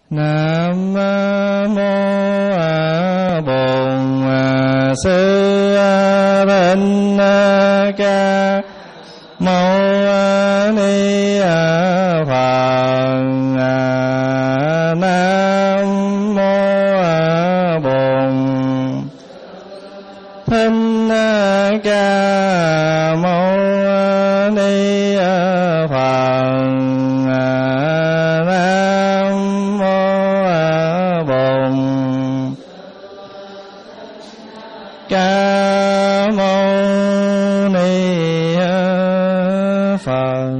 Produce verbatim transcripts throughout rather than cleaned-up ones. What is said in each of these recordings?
Nam mô Bổn Sư Thích Ca Mâu Ni Phật. Nam mô Bổn Thích Ca Mâu Ni Phật. Nam mô Bổn Ca Mâu Ni Phật.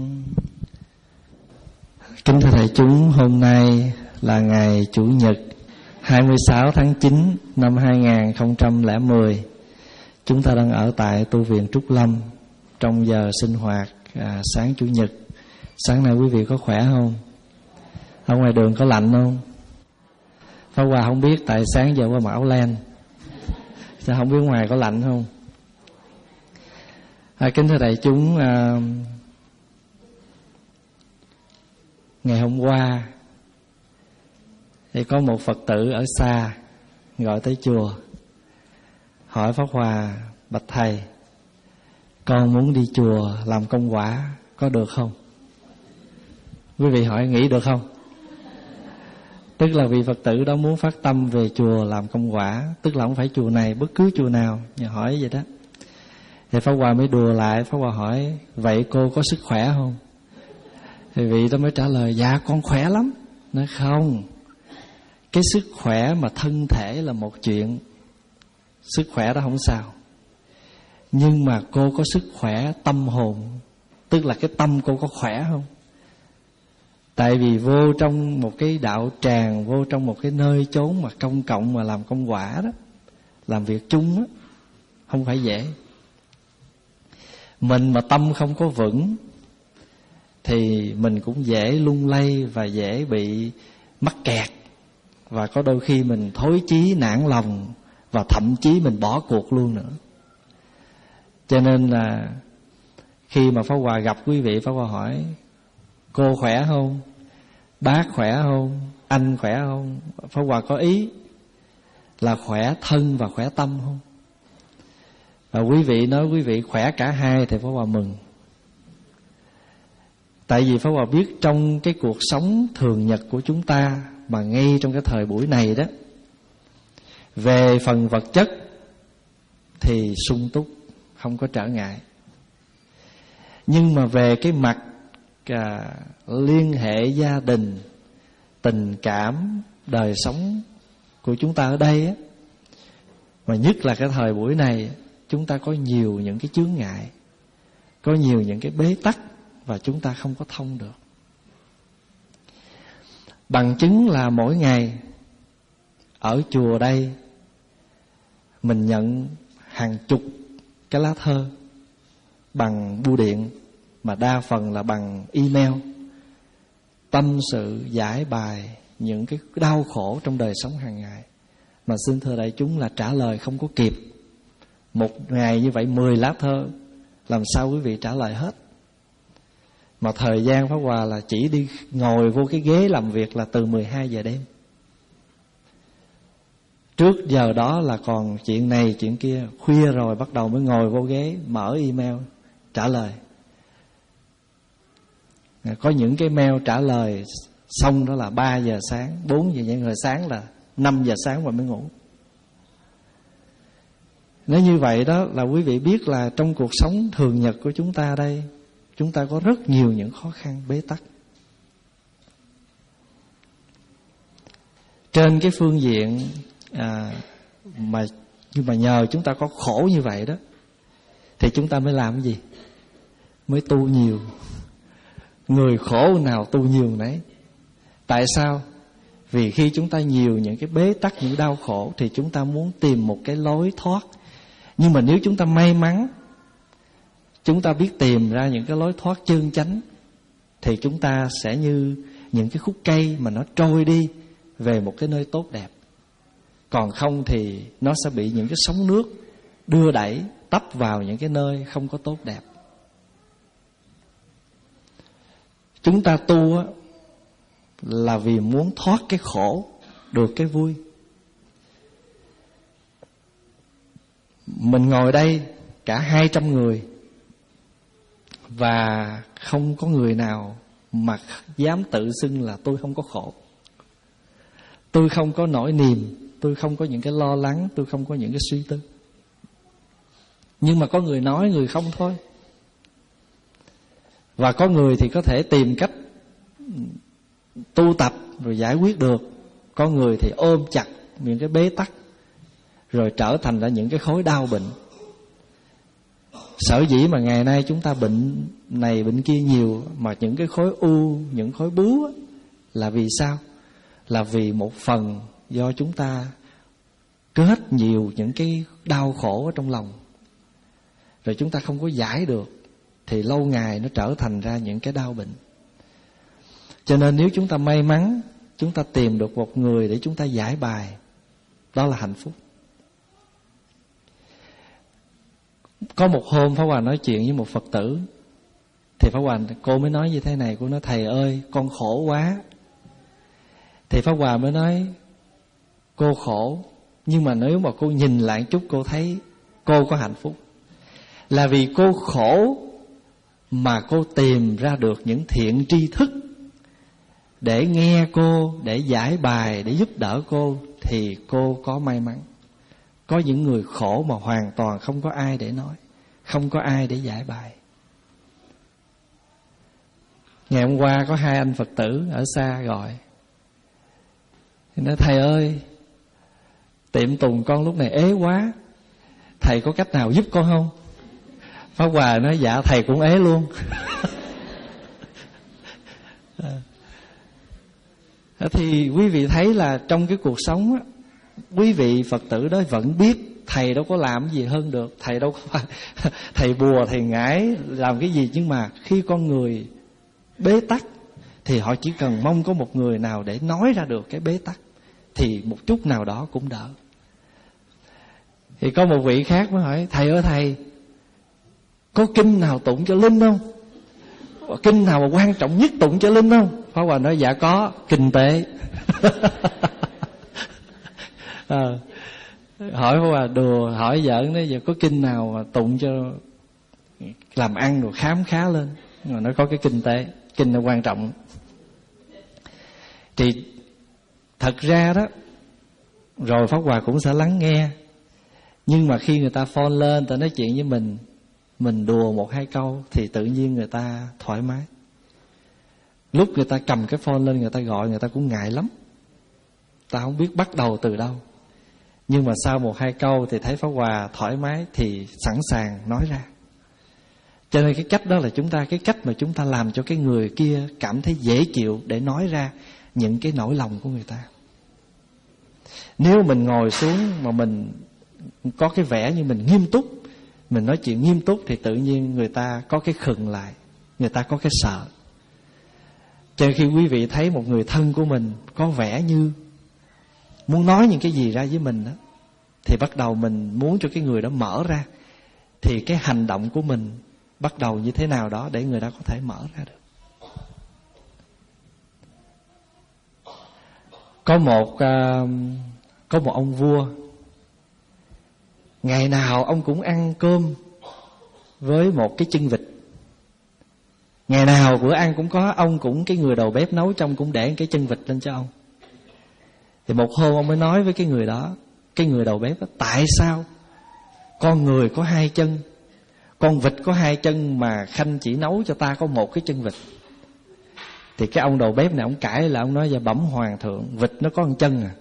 Kính thưa thầy chúng, hôm nay là ngày Chủ nhật hai mươi sáu tháng chín năm hai nghìn không trăm lẻ mười. Chúng ta đang ở tại tu viện Trúc Lâm trong giờ sinh hoạt à, sáng Chủ nhật. Sáng nay quý vị có khỏe không? Ở ngoài đường có lạnh không? Pháp Hòa không biết, tại sáng giờ qua mặc áo len, sao không biết ngoài có lạnh không? À, kính thưa đại chúng, à, ngày hôm qua thì có một Phật tử ở xa gọi tới chùa, hỏi Pháp Hòa: bạch thầy, con muốn đi chùa làm công quả, có được không? Quý vị hỏi nghĩ được không? Tức là vị Phật tử đó muốn phát tâm về chùa làm công quả, tức là không phải chùa này, bất cứ chùa nào. Nhà hỏi vậy đó. Thì Pháp Hòa mới đùa lại, Pháp Hòa hỏi: vậy cô có sức khỏe không? Thì vị đó mới trả lời: dạ con khỏe lắm. Nói không, cái sức khỏe mà thân thể là một chuyện, sức khỏe đó không sao, nhưng mà cô có sức khỏe tâm hồn, tức là cái tâm cô có khỏe không? Tại vì vô trong một cái đạo tràng, vô trong một cái nơi chốn mà công cộng mà làm công quả đó, làm việc chung đó, không phải dễ. Mình mà tâm không có vững thì mình cũng dễ lung lay và dễ bị mắc kẹt, và có đôi khi mình thối chí nản lòng, và thậm chí mình bỏ cuộc luôn nữa. Cho nên là khi mà Pháp Hòa gặp quý vị, Pháp Hòa hỏi: cô khỏe không? Bác khỏe không? Anh khỏe không? Pháp Hòa có ý là khỏe thân và khỏe tâm không? Và quý vị nói quý vị khỏe cả hai thì Pháp Hòa mừng. Tại vì Pháp Hòa biết trong cái cuộc sống thường nhật của chúng ta, mà ngay trong cái thời buổi này đó, về phần vật chất thì sung túc, không có trở ngại. Nhưng mà về cái mặt à, liên hệ gia đình, tình cảm, đời sống của chúng ta ở đây á, mà nhất là cái thời buổi này, chúng ta có nhiều những cái chướng ngại, có nhiều những cái bế tắc, và chúng ta không có thông được. Bằng chứng là mỗi ngày ở chùa đây mình nhận hàng chục cái lá thơ bằng bưu điện, mà đa phần là bằng email, tâm sự giải bài những cái đau khổ trong đời sống hàng ngày. Mà xin thưa đại chúng là trả lời không có kịp. Một ngày như vậy mười lá thơ, làm sao quý vị trả lời hết? Mà thời gian Pháp Hòa là chỉ đi ngồi vô cái ghế làm việc là từ mười hai giờ đêm. Trước giờ đó là còn chuyện này chuyện kia, khuya rồi bắt đầu mới ngồi vô ghế mở email trả lời. Có những cái mail trả lời xong đó là ba giờ sáng, bốn giờ, những người sáng là năm giờ sáng mà mới ngủ. Nếu như vậy đó là quý vị biết là trong cuộc sống thường nhật của chúng ta đây, chúng ta có rất nhiều những khó khăn bế tắc. Trên cái phương diện à, mà nhưng mà nhờ chúng ta có khổ như vậy đó, thì chúng ta mới làm cái gì? Mới tu nhiều. Người khổ nào tu nhiều nấy. Tại sao? Vì khi chúng ta nhiều những cái bế tắc, những đau khổ, thì chúng ta muốn tìm một cái lối thoát. Nhưng mà nếu chúng ta may mắn, chúng ta biết tìm ra những cái lối thoát chân chánh, thì chúng ta sẽ như những cái khúc cây mà nó trôi đi về một cái nơi tốt đẹp. Còn không thì nó sẽ bị những cái sóng nước đưa đẩy, tấp vào những cái nơi không có tốt đẹp. Chúng ta tu á, là vì muốn thoát cái khổ, được cái vui. Mình ngồi đây cả hai trăm người, và không có người nào mà dám tự xưng là tôi không có khổ, tôi không có nỗi niềm, tôi không có những cái lo lắng, tôi không có những cái suy tư. Nhưng mà có người nói, người không thôi. Và có người thì có thể tìm cách tu tập rồi giải quyết được. Có người thì ôm chặt những cái bế tắc rồi trở thành ra những cái khối đau bệnh. Sở dĩ mà ngày nay chúng ta bệnh này bệnh kia nhiều, mà những cái khối u, những khối bướu là vì sao? Là vì một phần do chúng ta kết nhiều những cái đau khổ ở trong lòng, rồi chúng ta không có giải được, thì lâu ngày nó trở thành ra những cái đau bệnh. Cho nên nếu chúng ta may mắn, chúng ta tìm được một người để chúng ta giải bài, đó là hạnh phúc. Có một hôm Pháp Hòa nói chuyện với một Phật tử, thì Pháp Hòa, cô mới nói như thế này. Cô nói: thầy ơi, con khổ quá. Thì Pháp Hòa mới nói: cô khổ, nhưng mà nếu mà cô nhìn lại chút, cô thấy cô có hạnh phúc. Là vì cô khổ mà cô tìm ra được những thiện tri thức để nghe cô, để giải bài, để giúp đỡ cô, thì cô có may mắn. Có những người khổ mà hoàn toàn không có ai để nói, không có ai để giải bài. Ngày hôm qua có hai anh Phật tử ở xa gọi, thì nói: thầy ơi, tiệm Tùng con lúc này ế quá, thầy có cách nào giúp con không? Pháp Hòa nói: dạ thầy cũng ế luôn. Thì quý vị thấy là trong cái cuộc sống á, quý vị Phật tử đó vẫn biết thầy đâu có làm gì hơn được. Thầy đâu có phải thầy bùa, thầy ngải làm cái gì. Nhưng mà khi con người bế tắc thì họ chỉ cần mong có một người nào để nói ra được cái bế tắc, thì một chút nào đó cũng đỡ. Thì có một vị khác mới hỏi: thầy ơi thầy, có kinh nào tụng cho linh không? Kinh nào mà quan trọng nhất tụng cho linh không? Pháp Hòa nói: dạ có, kinh tế. à, hỏi Pháp Hòa đùa, hỏi giỡn nói: giờ có kinh nào mà tụng cho làm ăn rồi khám khá lên? Mà nó có cái kinh tế, kinh là quan trọng. Thì thật ra đó, rồi Pháp Hòa cũng sẽ lắng nghe. Nhưng mà khi người ta phone lên, người ta nói chuyện với mình, mình đùa một hai câu thì tự nhiên người ta thoải mái. Lúc người ta cầm cái phone lên, người ta gọi, người ta cũng ngại lắm, ta không biết bắt đầu từ đâu. Nhưng mà sau một hai câu thì thấy Pháp Hòa thoải mái thì sẵn sàng nói ra. Cho nên cái cách đó là chúng ta, cái cách mà chúng ta làm cho cái người kia cảm thấy dễ chịu để nói ra những cái nỗi lòng của người ta. Nếu mình ngồi xuống mà mình có cái vẻ như mình nghiêm túc, mình nói chuyện nghiêm túc, thì tự nhiên người ta có cái khựng lại, người ta có cái sợ. Cho nên khi quý vị thấy một người thân của mình có vẻ như muốn nói những cái gì ra với mình đó, thì bắt đầu mình muốn cho cái người đó mở ra, thì cái hành động của mình bắt đầu như thế nào đó để người đó có thể mở ra được. Có một uh, có một ông vua, ngày nào ông cũng ăn cơm với một cái chân vịt. Ngày nào bữa ăn cũng có, ông cũng cái người đầu bếp nấu trong cũng để cái chân vịt lên cho ông. Thì một hôm ông mới nói với cái người đó, cái người đầu bếp đó: tại sao con người có hai chân, con vịt có hai chân, mà Khanh chỉ nấu cho ta có một cái chân vịt? Thì cái ông đầu bếp này ông cãi là ông nói: dạ bẩm hoàng thượng, vịt nó có một chân à.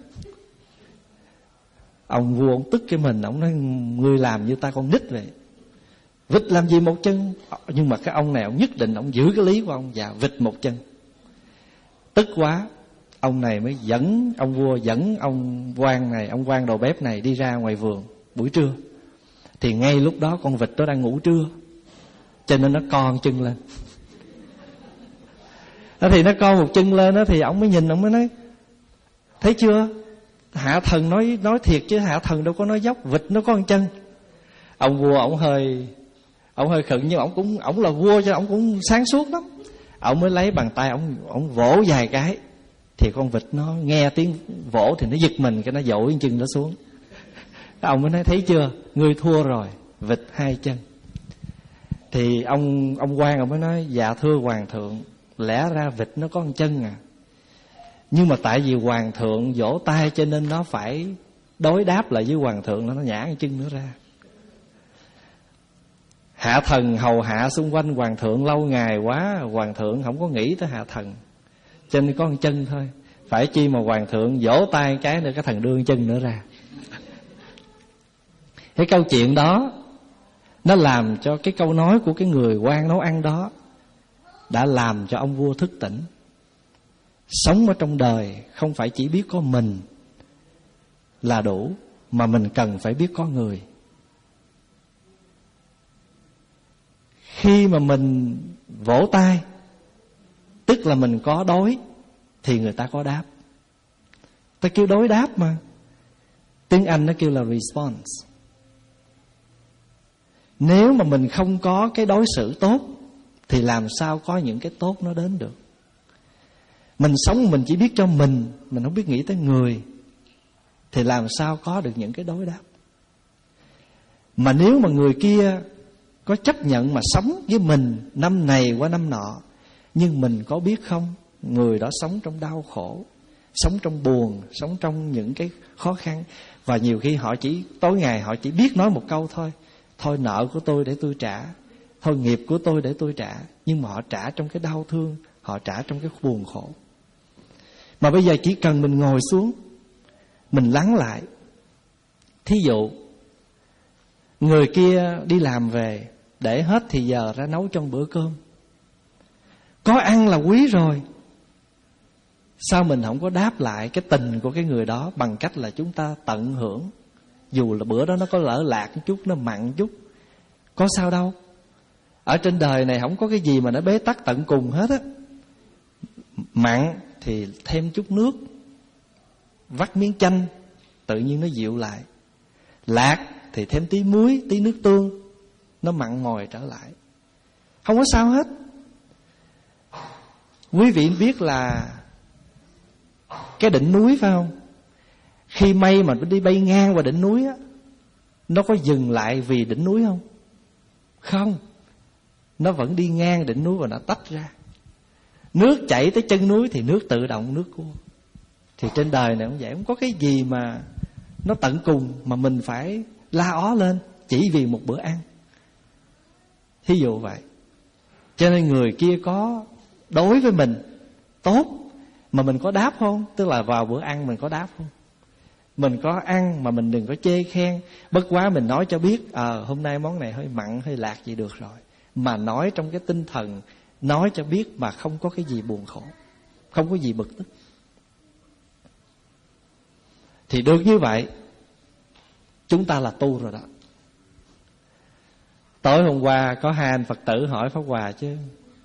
Ông vua ông tức cái mình, ông nói: ngươi làm như ta con nít vậy, vịt làm gì một chân? Nhưng mà cái ông này ông nhất định ông giữ cái lý của ông: dạ vịt một chân. Tức quá, ông này mới dẫn, ông vua dẫn ông quan này, ông quan đầu bếp này đi ra ngoài vườn buổi trưa. Thì ngay lúc đó con vịt đó đang ngủ trưa, cho nên nó co chân lên. Đó thì nó co một chân lên đó, thì ông mới nhìn, ông mới nói: thấy chưa, hạ thần nói nói thiệt chứ, hạ thần đâu có nói dốc, vịt nó có một chân. Ông vua ông hơi ông hơi khựng, nhưng ông cũng ông là vua cho ông cũng sáng suốt lắm. Ông mới lấy bàn tay ông ông vỗ vài cái, Thì con vịt nó nghe tiếng vỗ thì nó giật mình, cái nó dội cái chân nó xuống. Ông mới nói thấy chưa, ngươi thua rồi, vịt hai chân. Thì ông ông quan ông mới nói dạ thưa hoàng thượng, lẽ ra vịt nó có một chân à, nhưng mà tại vì hoàng thượng vỗ tay cho nên nó phải đối đáp lại với hoàng thượng, nó nhả cái chân nữa ra. Hạ thần hầu hạ xung quanh hoàng thượng lâu ngày quá, hoàng thượng không có nghĩ tới hạ thần, cho nên có một chân thôi. Phải chi mà hoàng thượng vỗ tay cái nữa cái thần đưa chân nữa ra. Cái câu chuyện đó nó làm cho cái câu nói của cái người quan nấu ăn đó đã làm cho ông vua thức tỉnh. Sống ở trong đời không phải chỉ biết có mình là đủ, mà mình cần phải biết có người. Khi mà mình vỗ tay, tức là mình có đối, thì người ta có đáp. Ta kêu đối đáp mà. Tiếng Anh nó kêu là response. Nếu mà mình không có cái đối xử tốt thì làm sao có những cái tốt nó đến được. Mình sống mình chỉ biết cho mình, mình không biết nghĩ tới người, thì làm sao có được những cái đối đáp. Mà nếu mà người kia có chấp nhận mà sống với mình năm này qua năm nọ, nhưng mình có biết không, người đó sống trong đau khổ, sống trong buồn, sống trong những cái khó khăn. Và nhiều khi họ chỉ tối ngày họ chỉ biết nói một câu thôi: thôi nợ của tôi để tôi trả, thôi nghiệp của tôi để tôi trả. Nhưng mà họ trả trong cái đau thương, họ trả trong cái buồn khổ. Mà bây giờ chỉ cần mình ngồi xuống, mình lắng lại. Thí dụ người kia đi làm về, để hết thì giờ ra nấu trong bữa cơm, có ăn là quý rồi. Sao mình không có đáp lại cái tình của cái người đó bằng cách là chúng ta tận hưởng? Dù là bữa đó nó có lỡ lạc một chút, nó mặn chút, có sao đâu. Ở trên đời này không có cái gì mà nó bế tắc tận cùng hết á. Mặn thì thêm chút nước, vắt miếng chanh, tự nhiên nó dịu lại. Lạc thì thêm tí muối, tí nước tương, nó mặn mòi trở lại. Không có sao hết. Quý vị biết là cái đỉnh núi phải không? Khi mây mà đi bay ngang qua đỉnh núi á, nó có dừng lại vì đỉnh núi không? Không. Nó vẫn đi ngang đỉnh núi và nó tách ra. Nước chảy tới chân núi thì nước tự động nước cua. Thì trên đời này cũng vậy, không có cái gì mà nó tận cùng mà mình phải la ó lên chỉ vì một bữa ăn. Thí dụ vậy. Cho nên người kia có đối với mình tốt mà mình có đáp không? Tức là vào bữa ăn mình có đáp không? Mình có ăn mà mình đừng có chê khen. Bất quá mình nói cho biết Ờ à, hôm nay món này hơi mặn, hơi lạc gì được rồi. Mà nói trong cái tinh thần nói cho biết mà không có cái gì buồn khổ, không có gì bực tức. Thì được như vậy, chúng ta là tu rồi đó. Tối hôm qua có hai anh Phật tử hỏi Pháp Hòa chứ,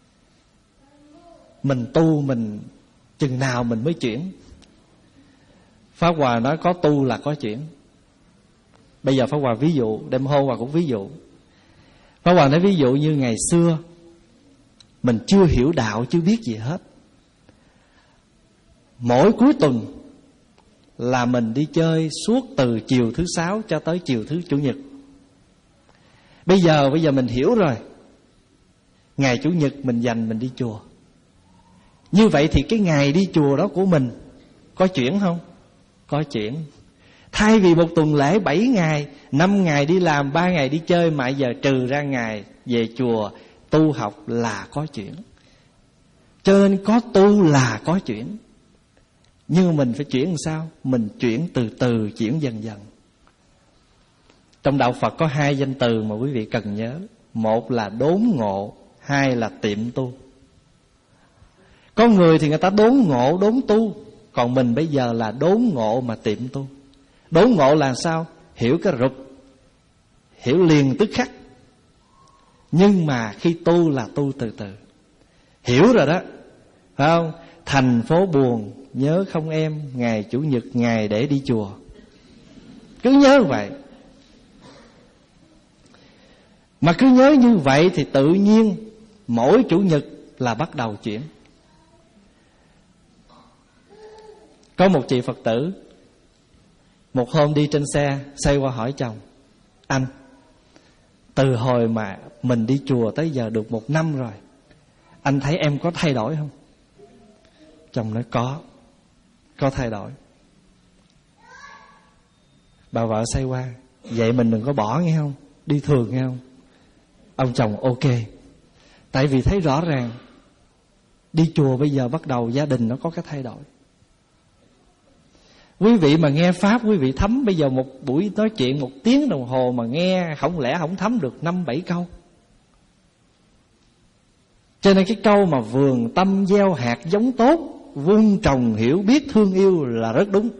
mình tu mình chừng nào mình mới chuyển? Pháp Hòa nói có tu là có chuyển. Bây giờ Pháp Hòa ví dụ, đêm hôm Hòa cũng ví dụ. Pháp Hòa nói ví dụ như ngày xưa mình chưa hiểu đạo, chưa biết gì hết. Mỗi cuối tuần là mình đi chơi suốt từ chiều thứ sáu cho tới chiều thứ chủ nhật. Bây giờ bây giờ mình hiểu rồi, ngày chủ nhật mình dành mình đi chùa. Như vậy thì cái ngày đi chùa đó của mình có chuyển không? Có chuyển. Thay vì một tuần lễ bảy ngày, năm ngày đi làm, ba ngày đi chơi, mà giờ trừ ra ngày về chùa tu học là có chuyển. Cho nên có tu là có chuyển. Nhưng mình phải chuyển làm sao? Mình chuyển từ từ, chuyển dần dần. Trong đạo Phật có hai danh từ mà quý vị cần nhớ. Một là đốn ngộ, hai là tiệm tu. Có người thì người ta đốn ngộ, đốn tu. Còn mình bây giờ là đốn ngộ mà tiệm tu. Đốn ngộ là sao? Hiểu cái rụp, hiểu liền tức khắc. Nhưng mà khi tu là tu từ từ. Hiểu rồi đó, phải không? Thành phố buồn, nhớ không em, ngày chủ nhật ngày để đi chùa. Cứ nhớ vậy. Mà cứ nhớ như vậy thì tự nhiên mỗi chủ nhật là bắt đầu chuyển. Có một chị Phật tử, một hôm đi trên xe, xoay qua hỏi chồng: anh, từ hồi mà mình đi chùa tới giờ được một năm rồi, anh thấy em có thay đổi không? Chồng nói có, có thay đổi. Bà vợ xoay qua: vậy mình đừng có bỏ nghe không, đi thường nghe không? Ông chồng ok. Tại vì thấy rõ ràng đi chùa bây giờ bắt đầu gia đình nó có cái thay đổi. Quý vị mà nghe Pháp, quý vị thấm. Bây giờ một buổi nói chuyện một tiếng đồng hồ mà nghe không lẽ không thấm được năm bảy câu. Cho nên cái câu mà vườn tâm gieo hạt giống tốt, vun trồng hiểu biết thương yêu là rất đúng.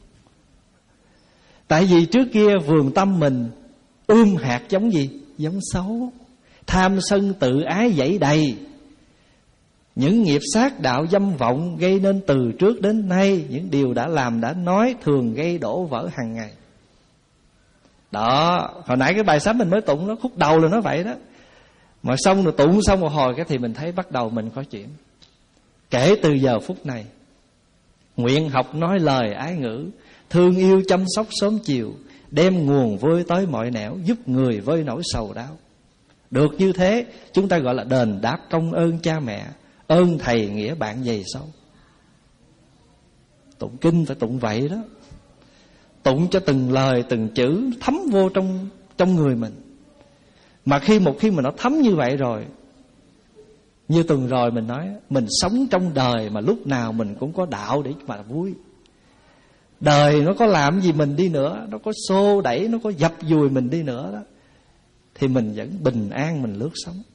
Tại vì trước kia vườn tâm mình ươm hạt giống gì? Giống xấu. Tham sân tự ái dẫy đầy. Những nghiệp sát đạo dâm vọng gây nên từ trước đến nay. Những điều đã làm đã nói thường gây đổ vỡ hàng ngày. Đó, hồi nãy cái bài sám mình mới tụng nó, khúc đầu là nó vậy đó. Mà xong rồi tụng xong một hồi cái thì mình thấy bắt đầu mình có chuyện. Kể từ giờ phút này, nguyện học nói lời ái ngữ, thương yêu chăm sóc sớm chiều, đem nguồn vui tới mọi nẻo, giúp người vơi nỗi sầu đau. Được như thế, chúng ta gọi là đền đáp công ơn cha mẹ, ơn thầy nghĩa bạn dày sâu. Tụng kinh phải tụng vậy đó. Tụng cho từng lời từng chữ thấm vô trong trong người mình. Mà khi một khi mà nó thấm như vậy rồi, như tuần rồi mình nói, mình sống trong đời mà lúc nào mình cũng có đạo để mà vui. Đời nó có làm gì mình đi nữa, nó có xô đẩy, nó có dập dùi mình đi nữa đó, thì mình vẫn bình an mình lướt sống.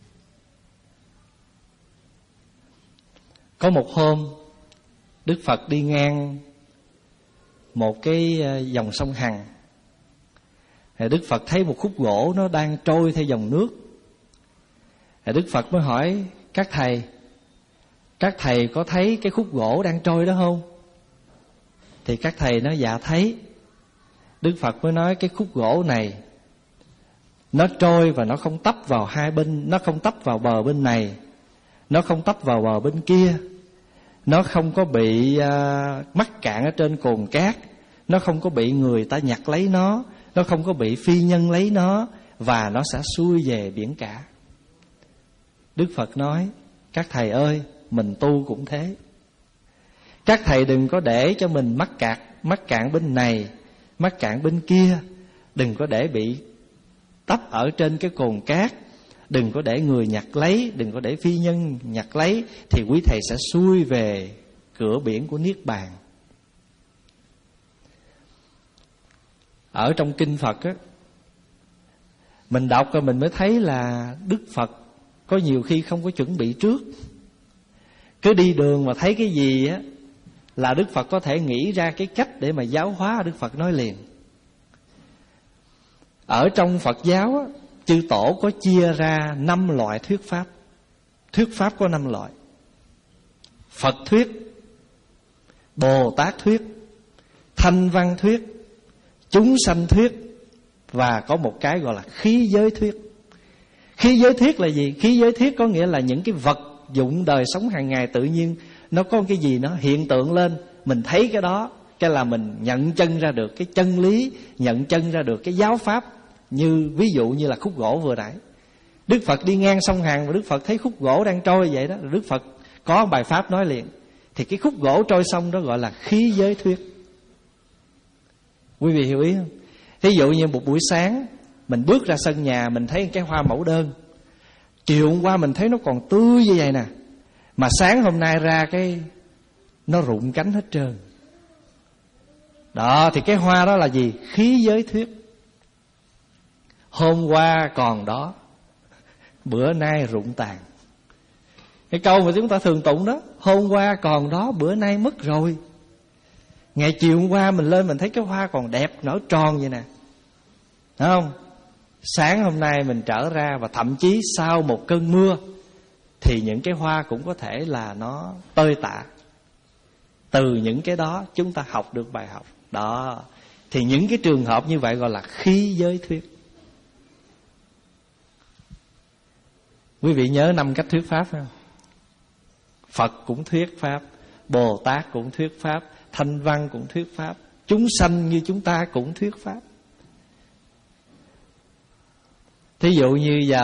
Có một hôm Đức Phật đi ngang một cái dòng sông Hằng. Đức Phật thấy một khúc gỗ nó đang trôi theo dòng nước. Đức Phật mới hỏi các thầy: các thầy có thấy cái khúc gỗ đang trôi đó không? Thì các thầy nói dạ thấy. Đức Phật mới nói cái khúc gỗ này nó trôi và nó không tấp vào hai bên, nó không tấp vào bờ bên này, nó không tấp vào bờ bên kia, nó không có bị uh, mắc cạn ở trên cồn cát, nó không có bị người ta nhặt lấy nó, nó không có bị phi nhân lấy nó, và nó sẽ xuôi về biển cả. Đức Phật nói: các thầy ơi, mình tu cũng thế. Các thầy đừng có để cho mình mắc cạn, mắc cạn bên này, mắc cạn bên kia. Đừng có để bị tấp ở trên cái cồn cát, đừng có để người nhặt lấy, đừng có để phi nhân nhặt lấy, thì quý thầy sẽ xuôi về cửa biển của Niết Bàn. Ở trong kinh Phật á, mình đọc rồi mình mới thấy là Đức Phật có nhiều khi không có chuẩn bị trước. Cứ đi đường mà thấy cái gì á là Đức Phật có thể nghĩ ra cái cách để mà giáo hóa, Đức Phật nói liền. Ở trong Phật giáo á, chư tổ có chia ra năm loại thuyết pháp. Thuyết pháp có năm loại: Phật thuyết, Bồ Tát thuyết, Thanh Văn thuyết, Chúng sanh thuyết, và có một cái gọi là khí giới thuyết. Khí giới thuyết là gì? Khí giới thuyết có nghĩa là những cái vật dụng đời sống hàng ngày tự nhiên nó có cái gì nó hiện tượng lên, mình thấy cái đó, cái là mình nhận chân ra được cái chân lý, nhận chân ra được cái giáo pháp. Như ví dụ như là khúc gỗ vừa nãy, Đức Phật đi ngang sông Hằng và Đức Phật thấy khúc gỗ đang trôi vậy đó, Đức Phật có bài pháp nói liền. Thì cái khúc gỗ trôi sông đó gọi là khí giới thuyết. Quý vị hiểu ý không? Ví dụ như một buổi sáng mình bước ra sân nhà, mình thấy cái hoa mẫu đơn, chiều hôm qua mình thấy nó còn tươi như vậy nè, mà sáng hôm nay ra cái nó rụng cánh hết trơn. Đó, thì cái hoa đó là gì? Khí giới thuyết. Hôm qua còn đó, bữa nay rụng tàn. Cái câu mà chúng ta thường tụng đó, hôm qua còn đó, bữa nay mất rồi. Ngày chiều hôm qua mình lên mình thấy cái hoa còn đẹp, nở tròn vậy nè, thấy không? Sáng hôm nay mình trở ra, và thậm chí sau một cơn mưa thì những cái hoa cũng có thể là nó tơi tả. Từ những cái đó chúng ta học được bài học. Đó, thì những cái trường hợp như vậy gọi là khí giới thuyết. Quý vị nhớ năm cách thuyết pháp không? Phật cũng thuyết pháp, Bồ Tát cũng thuyết pháp, thanh văn cũng thuyết pháp, chúng sanh như chúng ta cũng thuyết pháp. Thí dụ như giờ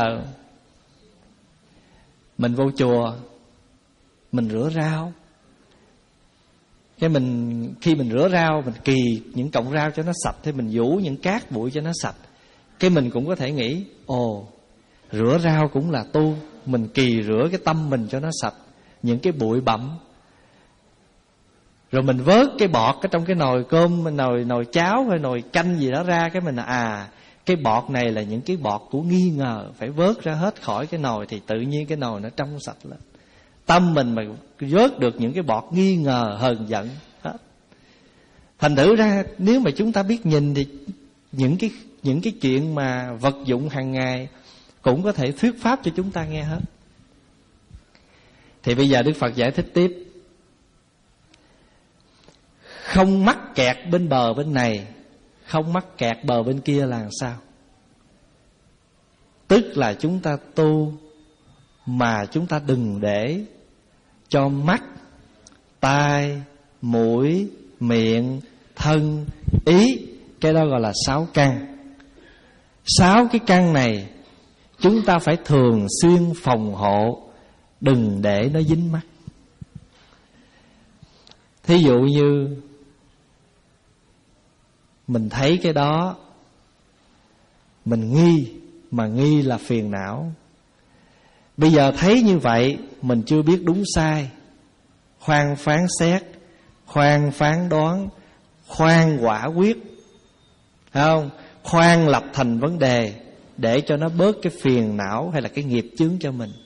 mình vô chùa, mình rửa rau, cái mình khi mình rửa rau, mình kỳ những cọng rau cho nó sạch, thì mình vũ những cát bụi cho nó sạch. Cái mình cũng có thể nghĩ, ồ, rửa rau cũng là tu. Mình kỳ rửa cái tâm mình cho nó sạch, những cái bụi bặm. Rồi mình vớt cái bọt ở trong cái nồi cơm, nồi nồi cháo hay nồi canh gì đó ra, cái mình à, cái bọt này là những cái bọt của nghi ngờ, phải vớt ra hết khỏi cái nồi thì tự nhiên cái nồi nó trong sạch lên. Tâm mình mà vớt được những cái bọt nghi ngờ, hờn giận hết. Thành thử ra nếu mà chúng ta biết nhìn thì những cái những cái chuyện mà vật dụng hàng ngày cũng có thể thuyết pháp cho chúng ta nghe hết. Thì bây giờ Đức Phật giải thích tiếp. Không mắc kẹt bên bờ bên này, không mắc kẹt bờ bên kia là làm sao? Tức là chúng ta tu mà chúng ta đừng để cho mắt, tai, mũi, miệng, thân, ý, cái đó gọi là sáu căn. Sáu cái căn này chúng ta phải thường xuyên phòng hộ, đừng để nó dính mắt. Thí dụ như mình thấy cái đó, mình nghi, mà nghi là phiền não. Bây giờ thấy như vậy, mình chưa biết đúng sai, khoan phán xét, khoan phán đoán, khoan quả quyết, phải không? Khoan lập thành vấn đề, để cho nó bớt cái phiền não hay là cái nghiệp chướng cho mình.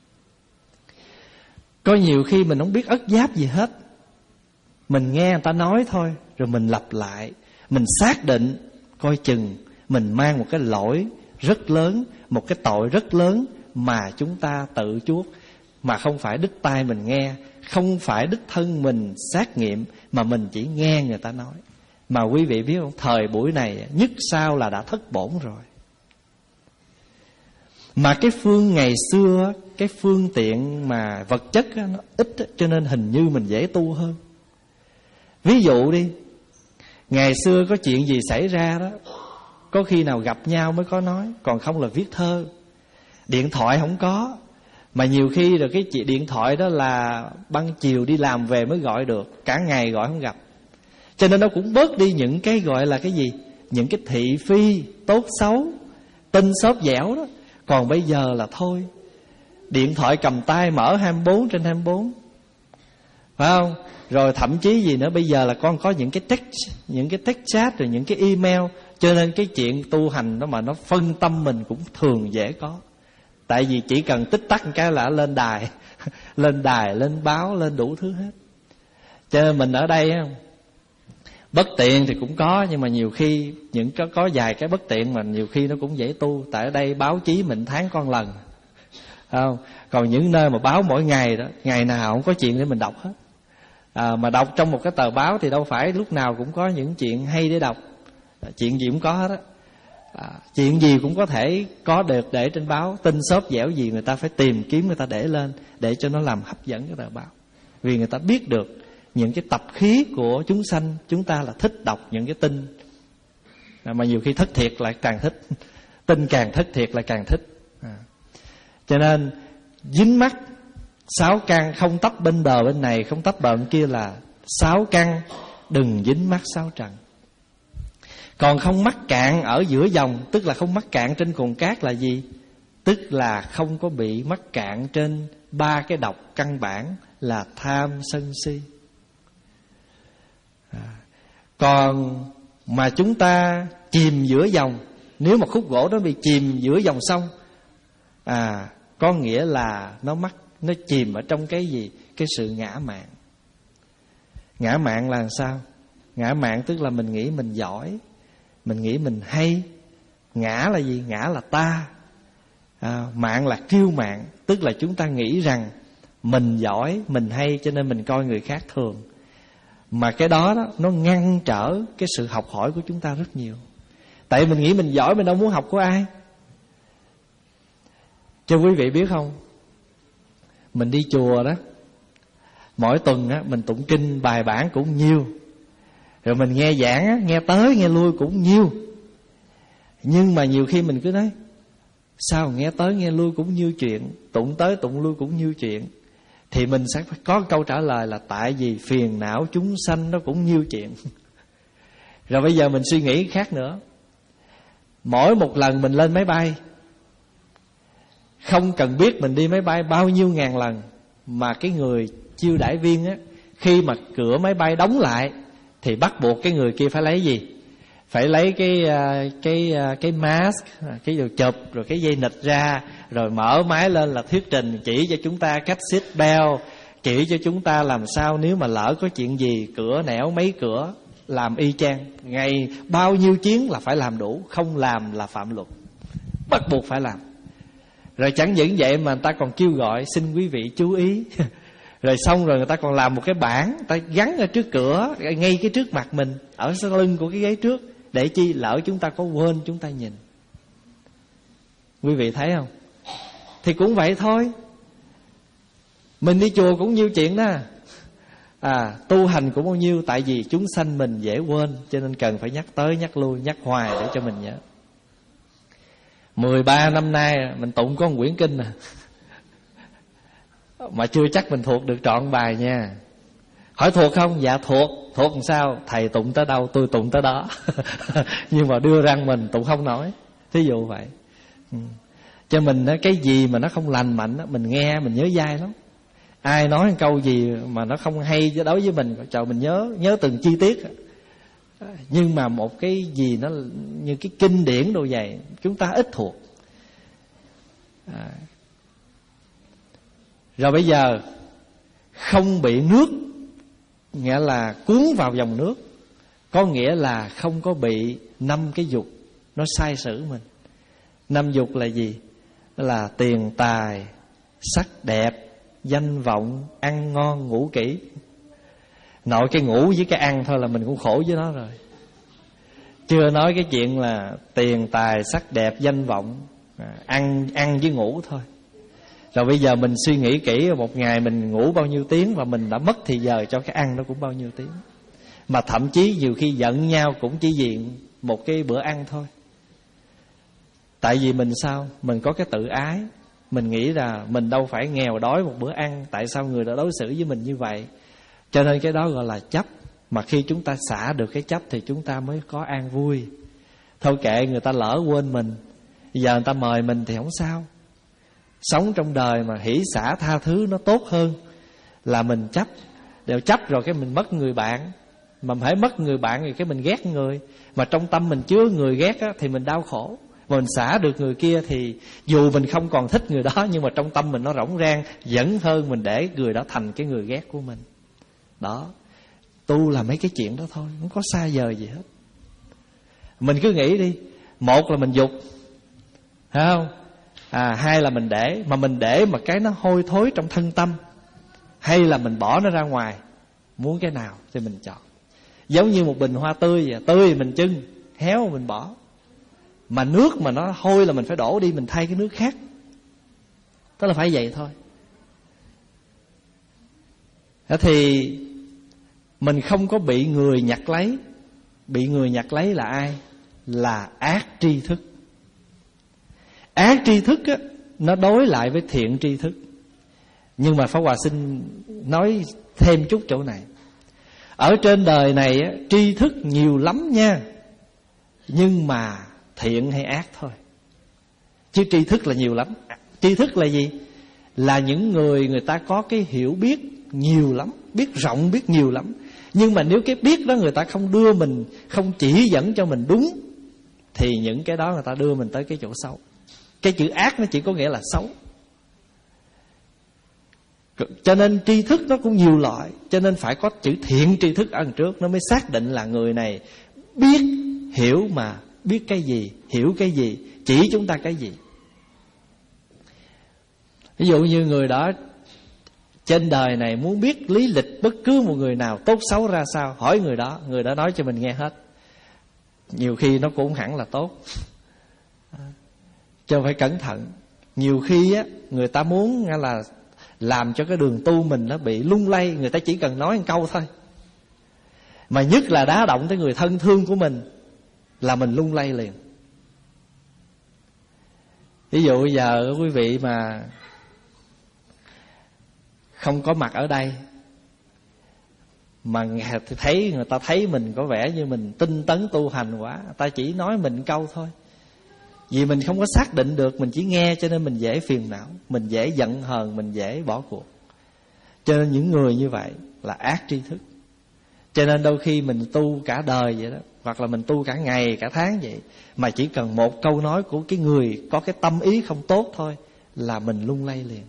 Có nhiều khi mình không biết ất giáp gì hết, mình nghe người ta nói thôi, rồi mình lặp lại. Mình xác định coi chừng mình mang một cái lỗi rất lớn, một cái tội rất lớn mà chúng ta tự chuốc, mà không phải đích tai mình nghe, không phải đích thân mình xác nghiệm, mà mình chỉ nghe người ta nói. Mà quý vị biết không, thời buổi này nhất sao là đã thất bổn rồi. Mà cái phương ngày xưa, cái phương tiện mà vật chất á, nó ít á, cho nên hình như mình dễ tu hơn. Ví dụ đi, ngày xưa có chuyện gì xảy ra đó, có khi nào gặp nhau mới có nói, còn không là viết thơ. Điện thoại không có, mà nhiều khi rồi cái chuyện điện thoại đó là ban chiều đi làm về mới gọi được, cả ngày gọi không gặp. Cho nên nó cũng bớt đi những cái gọi là cái gì, những cái thị phi tốt xấu, tin xốp dẻo đó. Còn bây giờ là thôi, điện thoại cầm tay mở hai mươi bốn trên hai mươi bốn, phải không? Rồi thậm chí gì nữa, bây giờ là con có những cái text, những cái text chat, rồi những cái email. Cho nên cái chuyện tu hành đó mà nó phân tâm mình cũng thường dễ có. Tại vì chỉ cần tích tắc một cái là lên đài, lên đài, lên báo, lên đủ thứ hết. Cho nên mình ở đây bất tiện thì cũng có, nhưng mà nhiều khi những có, có vài cái bất tiện mà nhiều khi nó cũng dễ tu. Tại ở đây báo chí mình tháng con lần, không? Còn những nơi mà báo mỗi ngày đó, ngày nào cũng có chuyện để mình đọc hết. À, mà đọc trong một cái tờ báo thì đâu phải lúc nào cũng có những chuyện hay để đọc. À, chuyện gì cũng có hết á. À, chuyện gì cũng có thể có được để trên báo. Tin xốp dẻo gì người ta phải tìm kiếm, người ta để lên, để cho nó làm hấp dẫn cái tờ báo. Vì người ta biết được những cái tập khí của chúng sanh, chúng ta là thích đọc những cái tin à, mà nhiều khi thất thiệt lại càng thích. Tin càng thất thiệt lại càng thích. À, cho nên dính mắt sáu căn, không tấp bên bờ bên này, không tấp bờ bên kia là sáu căn, đừng dính mắt sáu trần. Còn không mắc cạn ở giữa dòng, tức là không mắc cạn trên cồn cát là gì? Tức là không có bị mắc cạn trên ba cái độc căn bản là tham sân si. À, còn mà chúng ta chìm giữa dòng, nếu mà khúc gỗ đó bị chìm giữa dòng sông, à, có nghĩa là nó mắc, nó chìm ở trong cái gì? Cái sự ngã mạn. Ngã mạn là sao? Ngã mạn tức là mình nghĩ mình giỏi, mình nghĩ mình hay. Ngã là gì? Ngã là ta. À, mạn là kiêu mạn, tức là chúng ta nghĩ rằng mình giỏi, mình hay, cho nên mình coi người khác thường. Mà cái đó, đó nó ngăn trở cái sự học hỏi của chúng ta rất nhiều. Tại mình nghĩ mình giỏi, mình đâu muốn học của ai. Cho quý vị biết không, mình đi chùa đó, Mỗi tuần á, mình tụng kinh bài bản cũng nhiêu, rồi mình nghe giảng á, nghe tới nghe lui cũng nhiêu. Nhưng mà nhiều khi mình cứ nói sao nghe tới nghe lui cũng nhiêu chuyện, tụng tới tụng lui cũng nhiêu chuyện. Thì mình sẽ có câu trả lời là tại vì phiền não chúng sanh nó cũng nhiêu chuyện. Rồi bây giờ mình suy nghĩ khác nữa. Mỗi một lần mình lên máy bay, không cần biết mình đi máy bay bao nhiêu ngàn lần, mà cái người chiêu đãi viên á, khi mà cửa máy bay đóng lại thì bắt buộc cái người kia phải lấy gì? Phải lấy cái cái cái mask, cái đồ chụp, rồi cái dây nịt ra, rồi mở máy lên là thuyết trình, chỉ cho chúng ta cách seat belt, chỉ cho chúng ta làm sao nếu mà lỡ có chuyện gì, cửa nẻo mấy cửa, làm y chang. Ngày bao nhiêu chuyến là phải làm đủ, không làm là phạm luật, bắt buộc phải làm. Rồi chẳng những vậy mà người ta còn kêu gọi xin quý vị chú ý. Rồi xong rồi người ta còn làm một cái bảng, người ta gắn ở trước cửa, ngay cái trước mặt mình, ở sau lưng của cái ghế trước, để chi lỡ chúng ta có quên chúng ta nhìn. Quý vị thấy không? Thì cũng vậy thôi. Mình đi chùa cũng nhiêu chuyện đó. À, tu hành cũng bao nhiêu. Tại vì chúng sanh mình dễ quên, cho nên cần phải nhắc tới nhắc lui, nhắc hoài để cho mình nhớ. Mười ba năm nay mình tụng có một quyển kinh nè, mà chưa chắc mình thuộc được trọn bài nha. Hỏi thuộc không? Dạ thuộc. Thuộc làm sao? Thầy tụng tới đâu tôi tụng tới đó. Nhưng mà đưa răng mình tụng không nổi. Thí dụ vậy. ừ. Cho mình cái gì mà nó không lành mạnh, mình nghe mình nhớ dai lắm. Ai nói câu gì mà nó không hay đối với mình, trời, mình nhớ nhớ từng chi tiết. Nhưng mà một cái gì nó như cái kinh điển đồ vậy, chúng ta ít thuộc. à. Rồi bây giờ không bị nước, nghĩa là cuốn vào dòng nước, có nghĩa là không có bị năm cái dục nó sai sử mình. Năm dục là gì? Là tiền tài, sắc đẹp, danh vọng, ăn ngon, ngủ kỹ. Nội cái ngủ với cái ăn thôi là mình cũng khổ với nó rồi, chưa nói cái chuyện là tiền tài, sắc đẹp, danh vọng, ăn ăn với ngủ thôi. Rồi bây giờ mình suy nghĩ kỹ, một ngày mình ngủ bao nhiêu tiếng, và mình đã mất thì giờ cho cái ăn nó cũng bao nhiêu tiếng. Mà thậm chí nhiều khi giận nhau cũng chỉ vì một cái bữa ăn thôi. Tại vì mình sao? Mình có cái tự ái. Mình nghĩ là mình đâu phải nghèo đói một bữa ăn, tại sao người đã đối xử với mình như vậy? Cho nên cái đó gọi là chấp. Mà khi chúng ta xả được cái chấp thì chúng ta mới có an vui. Thôi kệ, người ta lỡ quên mình, giờ người ta mời mình thì không sao. Sống trong đời mà hỷ xả tha thứ nó tốt hơn là mình chấp. Đều chấp rồi cái mình mất người bạn. Mà phải mất người bạn thì cái mình ghét người. Mà trong tâm mình chứa người ghét á, thì mình đau khổ. Mà mình xả được người kia thì dù mình không còn thích người đó, nhưng mà trong tâm mình nó rỗng rang, vẫn hơn mình để người đó thành cái người ghét của mình. Đó, tu là mấy cái chuyện đó thôi, không có xa vời gì hết. Mình cứ nghĩ đi, một là mình dục, phải không? À, hai là mình để, mà mình để mà cái nó hôi thối trong thân tâm, hay là mình bỏ nó ra ngoài. Muốn cái nào thì mình chọn. Giống như một bình hoa tươi vậy, tươi mình trưng, héo mình bỏ. Mà nước mà nó hôi là mình phải đổ đi, mình thay cái nước khác. Tức là phải vậy thôi. Thế thì mình không có bị người nhặt lấy. Bị người nhặt lấy là ai? Là ác tri thức. Ác tri thức á, nó đối lại với thiện tri thức. Nhưng mà Pháp Hòa xin nói thêm chút chỗ này. Ở trên đời này á, tri thức nhiều lắm nha, nhưng mà thiện hay ác thôi. Chứ tri thức là nhiều lắm. Tri thức là gì? Là những người người ta có cái hiểu biết nhiều lắm, biết rộng, biết nhiều lắm. Nhưng mà nếu cái biết đó người ta không đưa mình, không chỉ dẫn cho mình đúng, thì những cái đó người ta đưa mình tới cái chỗ xấu. Cái chữ ác nó chỉ có nghĩa là xấu. Cho nên tri thức nó cũng nhiều loại. Cho nên phải có chữ thiện tri thức ở đằng trước, nó mới xác định là người này biết, hiểu mà biết cái gì, hiểu cái gì, chỉ chúng ta cái gì. Ví dụ như người đó trên đời này muốn biết lý lịch bất cứ một người nào tốt xấu ra sao, hỏi người đó, người đó nói cho mình nghe hết. Nhiều khi nó cũng hẳn là tốt, cho phải cẩn thận. Nhiều khi á, người ta muốn là làm cho cái đường tu mình nó bị lung lay. Người ta chỉ cần nói một câu thôi, mà nhất là đá động tới người thân thương của mình là mình lung lay liền. Ví dụ bây giờ quý vị mà không có mặt ở đây, mà thấy người ta thấy mình có vẻ như mình tinh tấn tu hành quá, ta chỉ nói mình câu thôi. Vì mình không có xác định được, mình chỉ nghe cho nên mình dễ phiền não, mình dễ giận hờn, mình dễ bỏ cuộc. Cho nên những người như vậy là ác tri thức. Cho nên đôi khi mình tu cả đời vậy đó, hoặc là mình tu cả ngày, cả tháng vậy, mà chỉ cần một câu nói của cái người có cái tâm ý không tốt thôi là mình lung lay liền.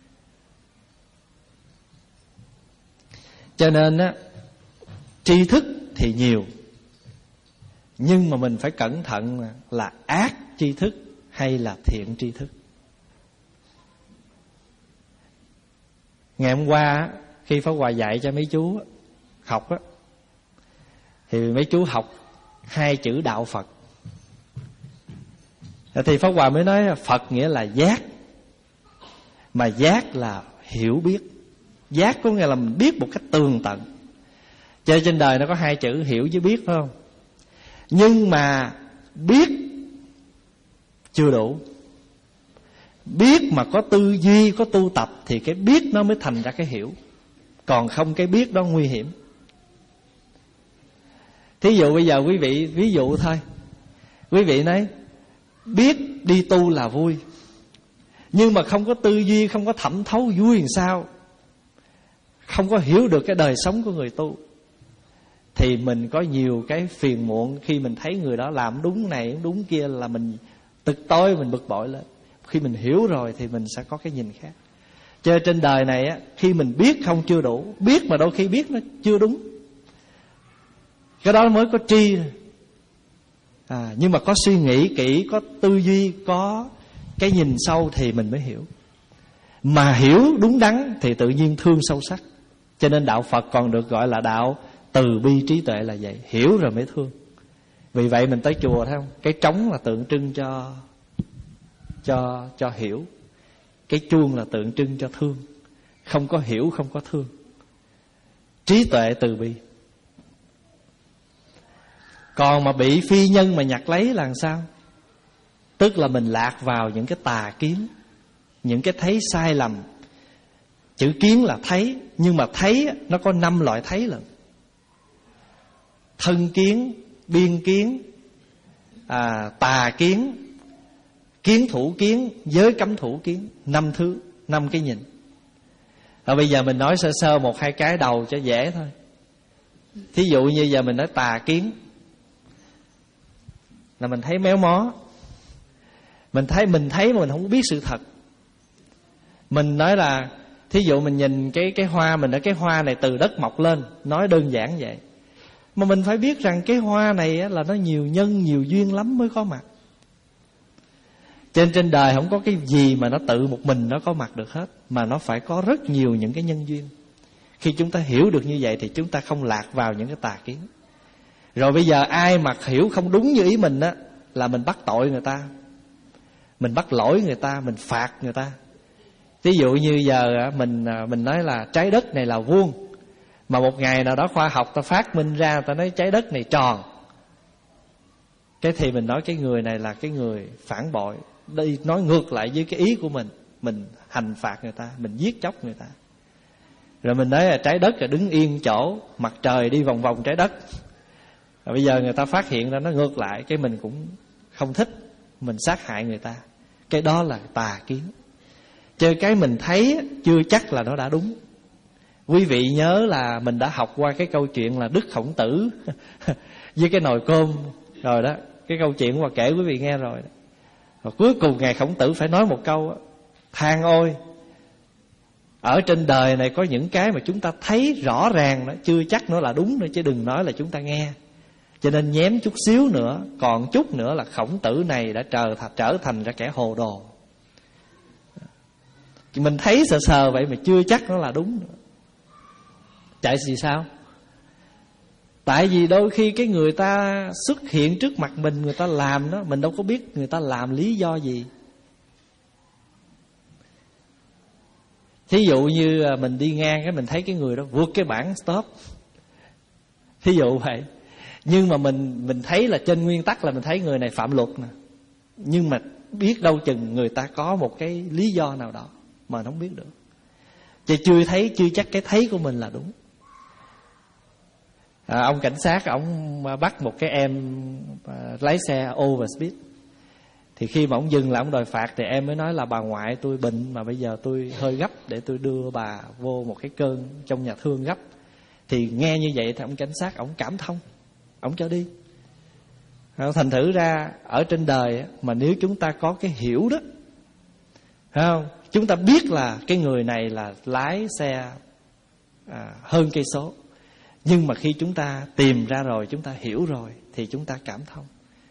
Cho nên á, tri thức thì nhiều, nhưng mà mình phải cẩn thận là ác tri thức hay là thiện tri thức. Ngày hôm qua khi Pháp Hòa dạy cho mấy chú học á, thì mấy chú học hai chữ đạo Phật. Thì Pháp Hòa mới nói Phật nghĩa là giác, mà giác là hiểu biết. Giác có nghĩa là mình biết một cách tường tận. Cho nên trên đời nó có hai chữ hiểu với biết, phải không? Nhưng mà biết chưa đủ. Biết mà có tư duy, có tu tập thì cái biết nó mới thành ra cái hiểu. Còn không cái biết đó nguy hiểm. Thí dụ bây giờ quý vị, ví dụ thôi, quý vị nói biết đi tu là vui, nhưng mà không có tư duy, không có thẩm thấu vui làm sao, không có hiểu được cái đời sống của người tu, thì mình có nhiều cái phiền muộn. Khi mình thấy người đó làm đúng này đúng kia là mình tức tối, mình bực bội lên. Khi mình hiểu rồi thì mình sẽ có cái nhìn khác. Cho nên trên đời này á, khi mình biết không chưa đủ, biết mà đôi khi biết nó chưa đúng, cái đó mới có tri. à, Nhưng mà có suy nghĩ kỹ, có tư duy, có cái nhìn sâu thì mình mới hiểu. Mà hiểu đúng đắn thì tự nhiên thương sâu sắc. Cho nên đạo Phật còn được gọi là đạo từ bi trí tuệ là vậy. Hiểu rồi mới thương. Vì vậy mình tới chùa thấy không, cái trống là tượng trưng cho Cho cho hiểu. Cái chuông là tượng trưng cho thương. Không có hiểu không có thương. Trí tuệ từ bi. Còn mà bị phi nhân mà nhặt lấy là làm sao? Tức là mình lạc vào những cái tà kiến, những cái thấy sai lầm. Chữ kiến là thấy, nhưng mà thấy nó có năm loại thấy lận. Thân kiến, biên kiến, à, tà kiến, kiến thủ kiến, giới cấm thủ kiến. Năm thứ, năm cái nhìn. Rồi bây giờ mình nói sơ sơ một hai cái đầu cho dễ thôi. Thí dụ như giờ mình nói tà kiến là mình thấy méo mó. Mình thấy mình thấy mà mình không biết sự thật. Mình nói là, thí dụ mình nhìn cái cái hoa, mình nói cái hoa này từ đất mọc lên, nói đơn giản vậy. Mà mình phải biết rằng cái hoa này á, là nó nhiều nhân, nhiều duyên lắm mới có mặt. Trên trên đời không có cái gì mà nó tự một mình nó có mặt được hết, mà nó phải có rất nhiều những cái nhân duyên. Khi chúng ta hiểu được như vậy thì chúng ta không lạc vào những cái tà kiến. Rồi bây giờ ai mà hiểu không đúng như ý mình á, là mình bắt tội người ta, mình bắt lỗi người ta, mình phạt người ta. Ví dụ như giờ mình mình nói là trái đất này là vuông, mà một ngày nào đó khoa học ta phát minh ra, ta nói trái đất này tròn, cái thì mình nói cái người này là cái người phản bội, đi nói ngược lại với cái ý của mình, mình hành phạt người ta, mình giết chóc người ta. Rồi mình nói là trái đất là đứng yên chỗ, mặt trời đi vòng vòng trái đất. Rồi bây giờ người ta phát hiện ra nó ngược lại, cái mình cũng không thích, mình sát hại người ta. Cái đó là tà kiến. Chứ cái mình thấy chưa chắc là nó đã đúng. Quý vị nhớ là mình đã học qua cái câu chuyện là Đức Khổng Tử với cái nồi cơm rồi đó. Cái câu chuyện mà kể quý vị nghe rồi đó. Và cuối cùng ngài Khổng Tử phải nói một câu: than ôi, ở trên đời này có những cái mà chúng ta thấy rõ ràng đó, chưa chắc nó là đúng nữa, chứ đừng nói là chúng ta nghe. Cho nên nhém chút xíu nữa, còn chút nữa là Khổng Tử này đã trở, trở thành ra kẻ hồ đồ. Mình thấy sờ sờ vậy mà chưa chắc nó là đúng nữa. Tại vì sao? Tại vì đôi khi cái người ta xuất hiện trước mặt mình, người ta làm đó, mình đâu có biết người ta làm lý do gì. Thí dụ như mình đi ngang cái mình thấy cái người đó vượt cái bảng stop, thí dụ vậy. Nhưng mà mình mình thấy là trên nguyên tắc là mình thấy người này phạm luật nè, nhưng mà biết đâu chừng người ta có một cái lý do nào đó mà không biết được. Chứ chưa thấy, chưa chắc cái thấy của mình là đúng. À, ông cảnh sát ông bắt một cái em lái xe over speed. Thì khi mà ông dừng là ông đòi phạt, thì em mới nói là bà ngoại tôi bệnh mà bây giờ tôi hơi gấp để tôi đưa bà vô một cái cơn trong nhà thương gấp. Thì nghe như vậy thì ông cảnh sát ông cảm thông, ông cho đi. Thành thử ra ở trên đời mà nếu chúng ta có cái hiểu đó, phải không? Chúng ta biết là cái người này là lái xe à, hơn cây số, nhưng mà khi chúng ta tìm ra rồi, chúng ta hiểu rồi thì chúng ta cảm thông.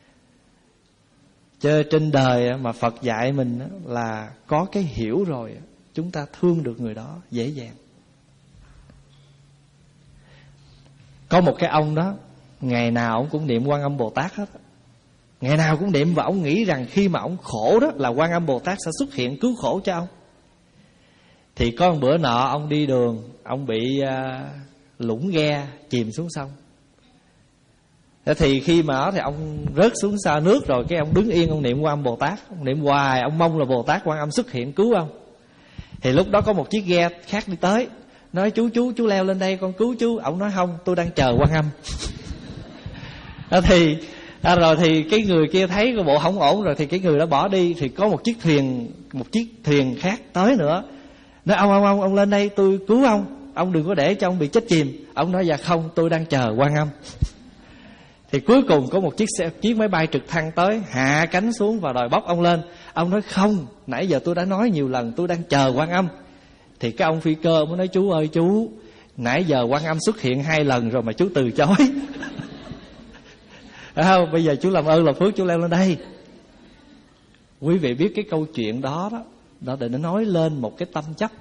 Chứ trên đời mà Phật dạy mình là có cái hiểu rồi, chúng ta thương được người đó dễ dàng. Có một cái ông đó, ngày nào ông cũng niệm Quan Âm Bồ Tát hết. Ngày nào cũng niệm, và ông nghĩ rằng khi mà ông khổ đó là Quan Âm Bồ Tát sẽ xuất hiện cứu khổ cho ông. Thì có một bữa nọ ông đi đường, ông bị uh, lũng ghe chìm xuống sông. Thì khi mà thì ông rớt xuống xa nước rồi, cái ông đứng yên ông niệm Quan Âm Bồ Tát, ông niệm hoài, ông mong là Bồ Tát Quan Âm xuất hiện cứu ông. Thì lúc đó có một chiếc ghe khác đi tới, nói chú chú chú leo lên đây con cứu chú. Ông nói không, tôi đang chờ Quan Âm. Đó thì à, rồi thì cái người kia thấy cái bộ không ổn rồi thì cái người đó bỏ đi. Thì có một chiếc thuyền, một chiếc thuyền khác tới nữa, nói ông ông ông ông lên đây tôi cứu ông, ông đừng có để cho ông bị chết chìm. Ông nói dạ không, tôi đang chờ Quan Âm. Thì cuối cùng có một chiếc xe, chiếc máy bay trực thăng tới, hạ cánh xuống và đòi bóc ông lên. Ông nói không, nãy giờ tôi đã nói nhiều lần tôi đang chờ Quan Âm. Thì cái ông phi cơ mới nói chú ơi chú, nãy giờ Quan Âm xuất hiện hai lần rồi mà chú từ chối. Không, bây giờ chú làm ơn làm phước chú leo lên đây. Quý vị biết cái câu chuyện đó đó, đó để nó nói lên một cái tâm chấp.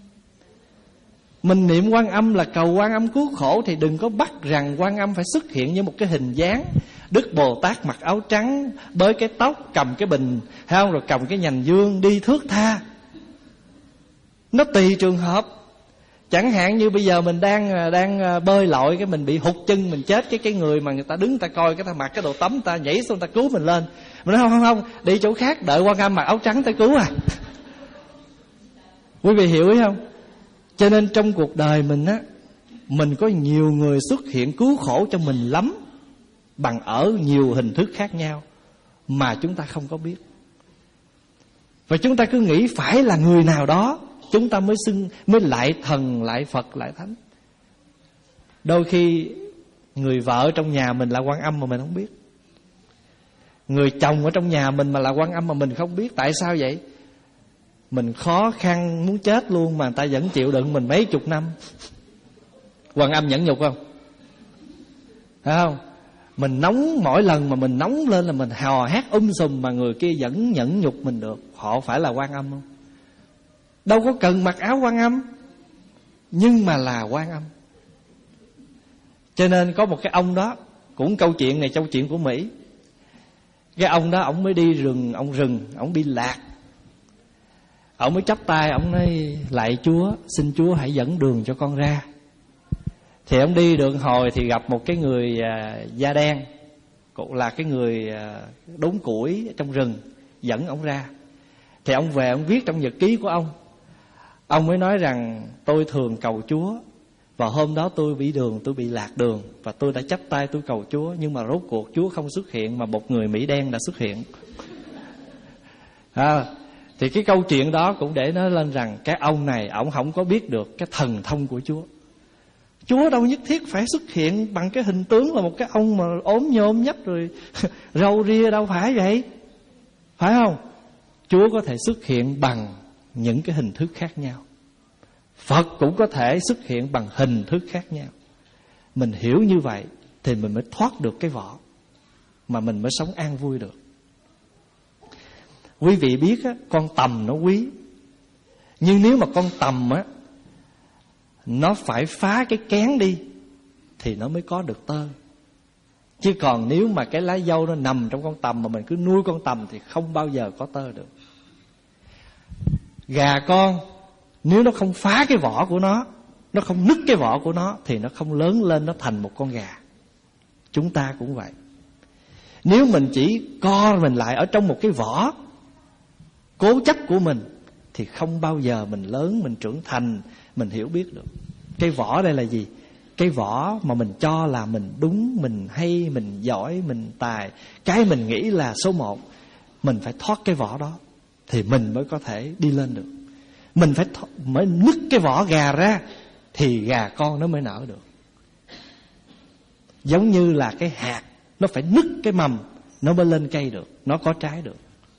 Mình niệm Quan Âm là cầu Quan Âm cứu khổ, thì đừng có bắt rằng Quan Âm phải xuất hiện như một cái hình dáng Đức Bồ Tát mặc áo trắng, bới cái tóc, cầm cái bình, hay không, rồi cầm cái nhành dương đi thước tha. Nó tùy trường hợp. Chẳng hạn như bây giờ mình đang đang bơi lội, cái mình bị hụt chân, mình chết, cái cái người mà người ta đứng ta coi, cái ta mặc cái đồ tắm, ta nhảy xuống ta cứu mình lên. Mình nói không không không, đi chỗ khác đợi Quan Âm mặc áo trắng tới cứu à. Quý vị hiểu ý không? Cho nên trong cuộc đời mình á, mình có nhiều người xuất hiện cứu khổ cho mình lắm, bằng ở nhiều hình thức khác nhau mà chúng ta không có biết. Và chúng ta cứ nghĩ phải là người nào đó chúng ta mới xưng, mới lại thần, lại Phật, lại Thánh. Đôi khi người vợ trong nhà mình là Quan Âm mà mình không biết, người chồng ở trong nhà mình mà là Quan Âm mà mình không biết. Tại sao vậy? Mình khó khăn muốn chết luôn mà người ta vẫn chịu đựng mình mấy chục năm. Quan Âm nhẫn nhục không? Phải không? Mình nóng, mỗi lần mà mình nóng lên là mình hò hét um sùm, mà người kia vẫn nhẫn nhục mình được. Họ phải là Quan Âm không? Đâu có cần mặc áo Quan Âm, nhưng mà là Quan Âm. Cho nên có một cái ông đó, cũng câu chuyện này câu chuyện của Mỹ. Cái ông đó ông mới đi rừng, ông rừng, ông bị lạc. Ông mới chắp tay, ông nói lạy Chúa, xin Chúa hãy dẫn đường cho con ra. Thì ông đi được hồi thì gặp một cái người à, da đen, cũng là cái người à, đốn củi trong rừng, dẫn ông ra. Thì ông về ông viết trong nhật ký của ông. Ông mới nói rằng tôi thường cầu Chúa, và hôm đó tôi bị đường, tôi bị lạc đường, và tôi đã chắp tay tôi cầu Chúa, nhưng mà rốt cuộc Chúa không xuất hiện, mà một người Mỹ đen đã xuất hiện. À, thì cái câu chuyện đó cũng để nói lên rằng cái ông này, ông không có biết được cái thần thông của Chúa. Chúa đâu nhất thiết phải xuất hiện bằng cái hình tướng là một cái ông mà ốm nhôm nhách rồi râu ria, đâu phải vậy. Phải không? Chúa có thể xuất hiện bằng những cái hình thức khác nhau. Phật cũng có thể xuất hiện bằng hình thức khác nhau. Mình hiểu như vậy thì mình mới thoát được cái vỏ, mà mình mới sống an vui được. Quý vị biết á, con tầm nó quý, nhưng nếu mà con tầm á, nó phải phá cái kén đi thì nó mới có được tơ. Chứ còn nếu mà cái lá dâu nó nằm trong con tầm mà mình cứ nuôi con tầm thì không bao giờ có tơ được. Gà con Nếu nó không phá cái vỏ của nó, nó không nứt cái vỏ của nó, thì nó không lớn lên nó thành một con gà. Chúng ta cũng vậy. Nếu mình chỉ co mình lại ở trong một cái vỏ cố chấp của mình, thì không bao giờ mình lớn, mình trưởng thành, mình hiểu biết được. Cái vỏ đây là gì? Cái vỏ mà mình cho là mình đúng, mình hay, mình giỏi, mình tài, cái mình nghĩ là số một. Mình phải thoát cái vỏ đó thì mình mới có thể đi lên được. Mình phải th- mới nứt cái vỏ gà ra thì gà con nó mới nở được. Giống như là cái hạt, nó phải nứt cái mầm nó mới lên cây được, nó có trái được.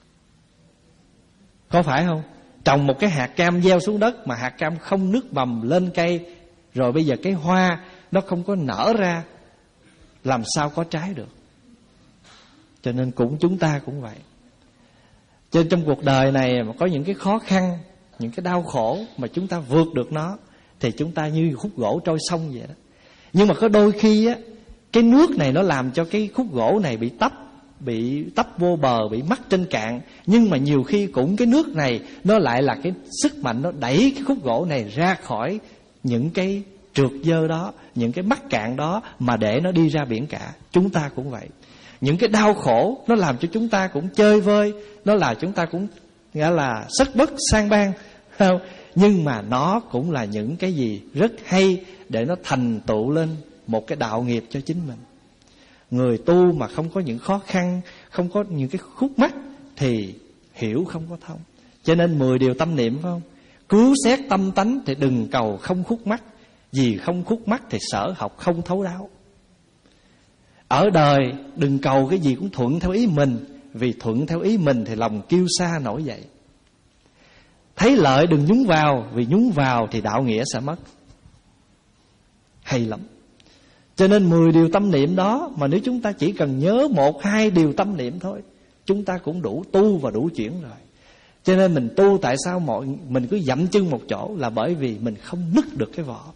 Có phải không? Trồng một cái hạt cam gieo xuống đất mà hạt cam không nứt mầm lên cây, rồi bây giờ cái hoa nó không có nở ra, làm sao có trái được? Cho nên cũng chúng ta cũng vậy. Cho nên trong cuộc đời này mà có những cái khó khăn, những cái đau khổ mà chúng ta vượt được nó, thì chúng ta như khúc gỗ trôi sông vậy đó. Nhưng mà có đôi khi á, cái nước này nó làm cho cái khúc gỗ này bị tấp, bị tấp vô bờ, bị mắc trên cạn. Nhưng mà nhiều khi cũng cái nước này nó lại là cái sức mạnh, nó đẩy cái khúc gỗ này ra khỏi những cái trượt dơ đó, những cái mắc cạn đó, mà để nó đi ra biển cả. Chúng ta cũng vậy. Những cái đau khổ nó làm cho chúng ta cũng chơi vơi, nó là chúng ta cũng nghĩa là sất bất sang ban, không? Nhưng mà nó cũng là những cái gì rất hay để nó thành tựu lên một cái đạo nghiệp cho chính mình. Người tu mà không có những khó khăn, không có những cái khúc mắc thì hiểu không có thông. Cho nên mười điều tâm niệm, phải không? Cứu xét tâm tánh thì đừng cầu không khúc mắc, vì không khúc mắc thì sở học không thấu đáo. Ở đời đừng cầu cái gì cũng thuận theo ý mình, vì thuận theo ý mình thì lòng kiêu sa nổi dậy. Thấy lợi đừng nhúng vào, vì nhúng vào thì đạo nghĩa sẽ mất. Hay lắm. Cho nên mười điều tâm niệm đó, mà nếu chúng ta chỉ cần nhớ một hai điều tâm niệm thôi, chúng ta cũng đủ tu và đủ chuyển rồi. Cho nên mình tu tại sao mọi mình cứ dậm chân một chỗ, là bởi vì mình không nứt được cái vỏ.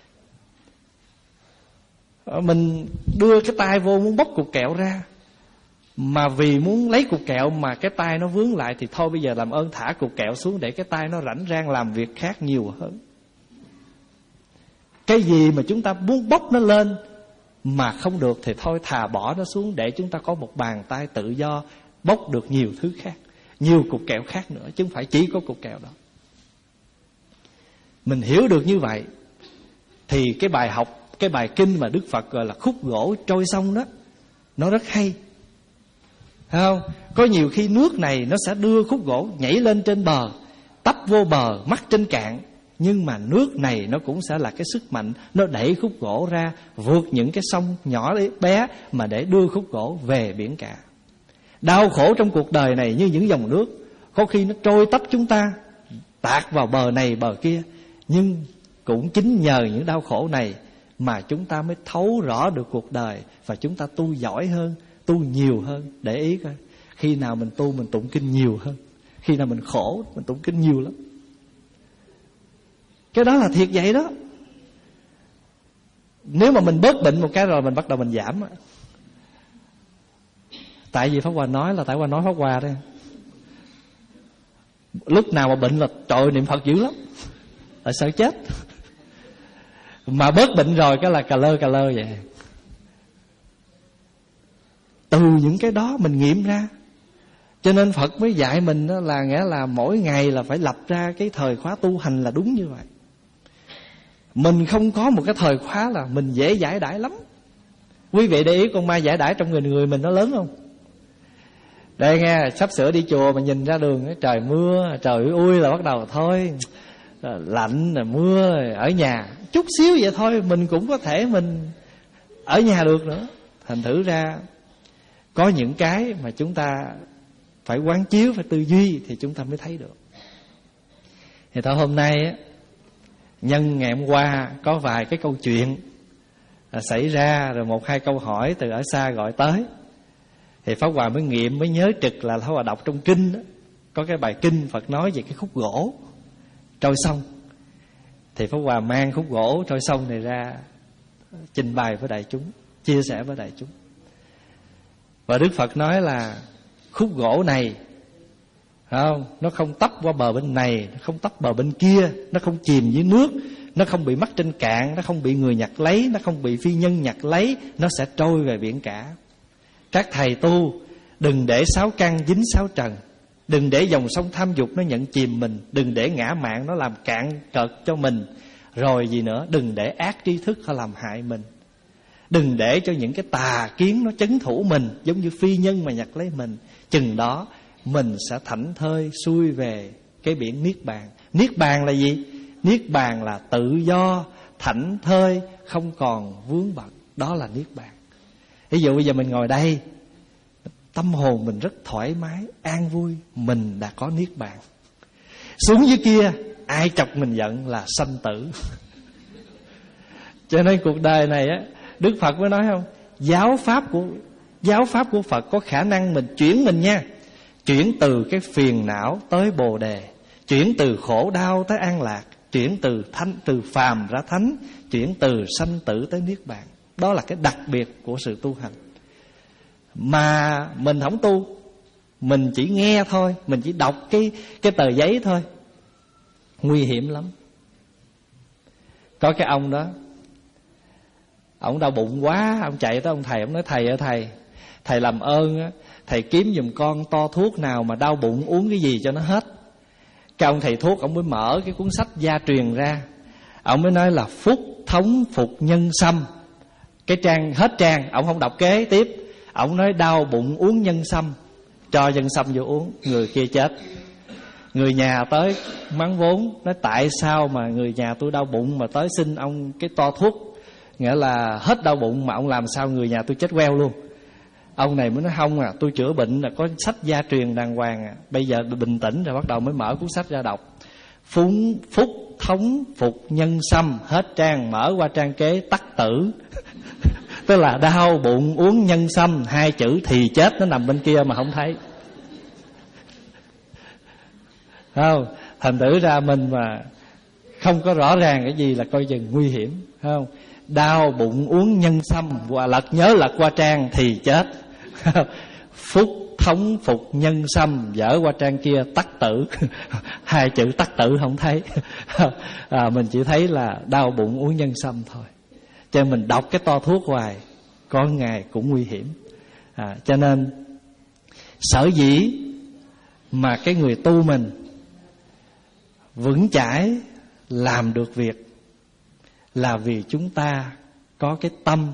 Mình đưa cái tay vô muốn bóc cục kẹo ra, mà vì muốn lấy cục kẹo mà cái tay nó vướng lại, thì thôi bây giờ làm ơn thả cục kẹo xuống để cái tay nó rảnh rang làm việc khác nhiều hơn. Cái gì mà chúng ta muốn bóc nó lên mà không được thì thôi thà bỏ nó xuống, để chúng ta có một bàn tay tự do bóc được nhiều thứ khác, nhiều cục kẹo khác nữa, chứ không phải chỉ có cục kẹo đó. Mình hiểu được như vậy thì cái bài học, cái bài kinh mà Đức Phật gọi là khúc gỗ trôi sông đó, nó rất hay. Thấy không? Có nhiều khi nước này nó sẽ đưa khúc gỗ nhảy lên trên bờ, tấp vô bờ, mắc trên cạn. Nhưng mà nước này nó cũng sẽ là cái sức mạnh, nó đẩy khúc gỗ ra, vượt những cái sông nhỏ bé mà để đưa khúc gỗ về biển cả. Đau khổ trong cuộc đời này như những dòng nước, có khi nó trôi tấp chúng ta, tạt vào bờ này bờ kia. Nhưng cũng chính nhờ những đau khổ này mà chúng ta mới thấu rõ được cuộc đời, và chúng ta tu giỏi hơn, tu nhiều hơn. Để ý coi, khi nào mình tu mình tụng kinh nhiều hơn, khi nào mình khổ mình tụng kinh nhiều lắm. Cái đó là thiệt vậy đó. Nếu mà mình bớt bệnh một cái rồi mình bắt đầu mình giảm. Tại vì Pháp Hòa nói là tại Hòa nói Pháp Hòa đây. Lúc nào mà bệnh là trời niệm Phật dữ lắm, là sợ chết. Mà bớt bệnh rồi cái là cà lơ cà lơ vậy. Từ những cái đó mình nghiệm ra. Cho nên Phật mới dạy mình đó là nghĩa là mỗi ngày là phải lập ra cái thời khóa tu hành là đúng như vậy. Mình không có một cái thời khóa là mình dễ giải đãi lắm. Quý vị để ý con ma giải đãi trong người người mình nó lớn không? Đây nghe, sắp sửa đi chùa mà nhìn ra đường trời mưa, trời ui là bắt đầu thôi, lạnh là mưa, ở nhà chút xíu vậy thôi mình cũng có thể mình ở nhà được nữa. Thành thử ra có những cái mà chúng ta phải quán chiếu, phải tư duy thì chúng ta mới thấy được. Thì thôi hôm nay á, nhân ngày hôm qua có vài cái câu chuyện xảy ra, rồi một hai câu hỏi từ ở xa gọi tới, thì Pháp Hòa mới nghiệm, mới nhớ trực là Pháp Hòa đọc trong kinh đó, có cái bài kinh Phật nói về cái khúc gỗ trôi sông. Thì Pháp Hòa mang khúc gỗ trôi sông này ra trình bày với đại chúng, chia sẻ với đại chúng. Và Đức Phật nói là khúc gỗ này không? Nó không tấp qua bờ bên này, nó không tấp bờ bên kia, nó không chìm dưới nước, nó không bị mắc trên cạn, nó không bị người nhặt lấy, nó không bị phi nhân nhặt lấy, nó sẽ trôi về biển cả. Các thầy tu đừng để sáu căn dính sáu trần, đừng để dòng sông tham dục nó nhận chìm mình, đừng để ngã mạn nó làm cạn cợt cho mình. Rồi gì nữa, đừng để ác tri thức nó làm hại mình, đừng để cho những cái tà kiến nó trấn thủ mình, giống như phi nhân mà nhặt lấy mình. Chừng đó mình sẽ thảnh thơi xuôi về cái biển Niết Bàn. Niết Bàn là gì? Niết Bàn là tự do, thảnh thơi, không còn vướng bận. Đó là Niết Bàn. Ví dụ bây giờ mình ngồi đây, tâm hồn mình rất thoải mái, an vui, mình đã có Niết Bàn. Xuống dưới kia, ai chọc mình giận là sanh tử. Cho nên cuộc đời này á, Đức Phật mới nói không, giáo pháp của giáo pháp của Phật có khả năng mình chuyển mình nha, chuyển từ cái phiền não tới bồ đề, chuyển từ khổ đau tới an lạc, chuyển từ thánh từ phàm ra thánh, chuyển từ sanh tử tới Niết Bàn. Đó là cái đặc biệt của sự tu hành. Mà mình không tu, mình chỉ nghe thôi, mình chỉ đọc cái cái tờ giấy thôi, nguy hiểm lắm. Có cái ông đó, ông đau bụng quá, ông chạy tới ông thầy, ông nói thầy ơi thầy, thầy làm ơn á, thầy kiếm giùm con to thuốc nào mà đau bụng uống cái gì cho nó hết. Cái ông thầy thuốc ông mới mở cái cuốn sách gia truyền ra, ông mới nói là phúc thống phục nhân sâm. Cái trang hết trang, ông không đọc kế tiếp, ông nói đau bụng uống nhân sâm, cho nhân sâm vô uống, người kia chết. Người nhà tới mắng vốn, nói tại sao mà người nhà tôi đau bụng mà tới xin ông cái to thuốc, nghĩa là hết đau bụng, mà ông làm sao người nhà tôi chết queo luôn. Ông này mới nói không à, tôi chữa bệnh là có sách gia truyền đàng hoàng à. Bây giờ bình tĩnh rồi bắt đầu mới mở cuốn sách ra đọc. Phúc, phúc thống phục nhân sâm, hết trang, mở qua trang kế tắc tử. Tức là đau bụng uống nhân sâm, hai chữ thì chết nó nằm bên kia mà không thấy. Không, thành thử ra mình mà không có rõ ràng cái gì là coi chừng nguy hiểm, không? Đau bụng uống nhân sâm, và lật nhớ lật qua trang thì chết. Phúc thống phục nhân sâm, dở qua trang kia tắc tử. Hai chữ tắc tử không thấy. À, mình chỉ thấy là đau bụng uống nhân sâm thôi. Cho nên mình đọc cái to thuốc hoài, có ngày cũng nguy hiểm. À, cho nên sở dĩ mà cái người tu mình vững chãi làm được việc là vì chúng ta có cái tâm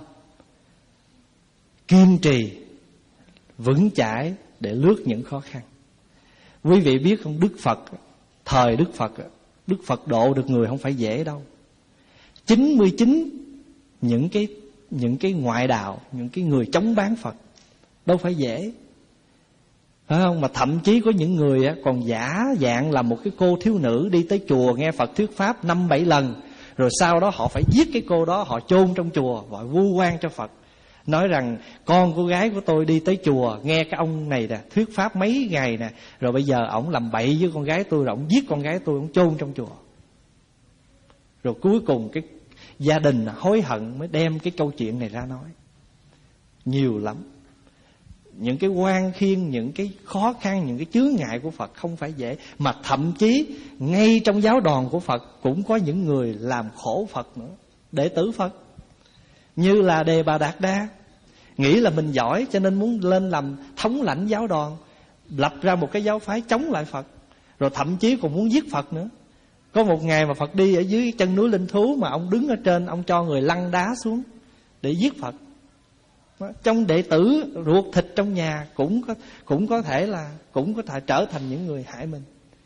kiên trì vững chãi để lướt những khó khăn. Quý vị biết không, Đức Phật, thời Đức Phật, Đức Phật độ được người không phải dễ đâu. chín mươi chín những cái những cái ngoại đạo, những cái người chống bán Phật đâu phải dễ, phải không? Mà thậm chí có những người còn giả dạng là một cái cô thiếu nữ đi tới chùa nghe Phật thuyết pháp năm bảy lần, rồi sau đó họ phải giết cái cô đó, họ chôn trong chùa, gọi vu oan cho Phật, nói rằng con cô gái của tôi đi tới chùa nghe cái ông này nè thuyết pháp mấy ngày nè, rồi bây giờ ổng làm bậy với con gái tôi, rồi ổng giết con gái tôi, ổng chôn trong chùa. Rồi cuối cùng cái gia đình hối hận mới đem cái câu chuyện này ra nói. Nhiều lắm. Những cái oan khiên, những cái khó khăn, những cái chướng ngại của Phật không phải dễ. Mà thậm chí ngay trong giáo đoàn của Phật cũng có những người làm khổ Phật nữa, đệ tử Phật. Như là Đề Bà Đạt Đa, nghĩ là mình giỏi cho nên muốn lên làm thống lãnh giáo đoàn, lập ra một cái giáo phái chống lại Phật, rồi thậm chí còn muốn giết Phật nữa. Có một ngày mà Phật đi ở dưới chân núi Linh Thú, mà ông đứng ở trên, ông cho người lăn đá xuống để giết Phật. Trong đệ tử ruột thịt trong nhà cũng có cũng có thể là cũng có thể trở thành những người hại mình.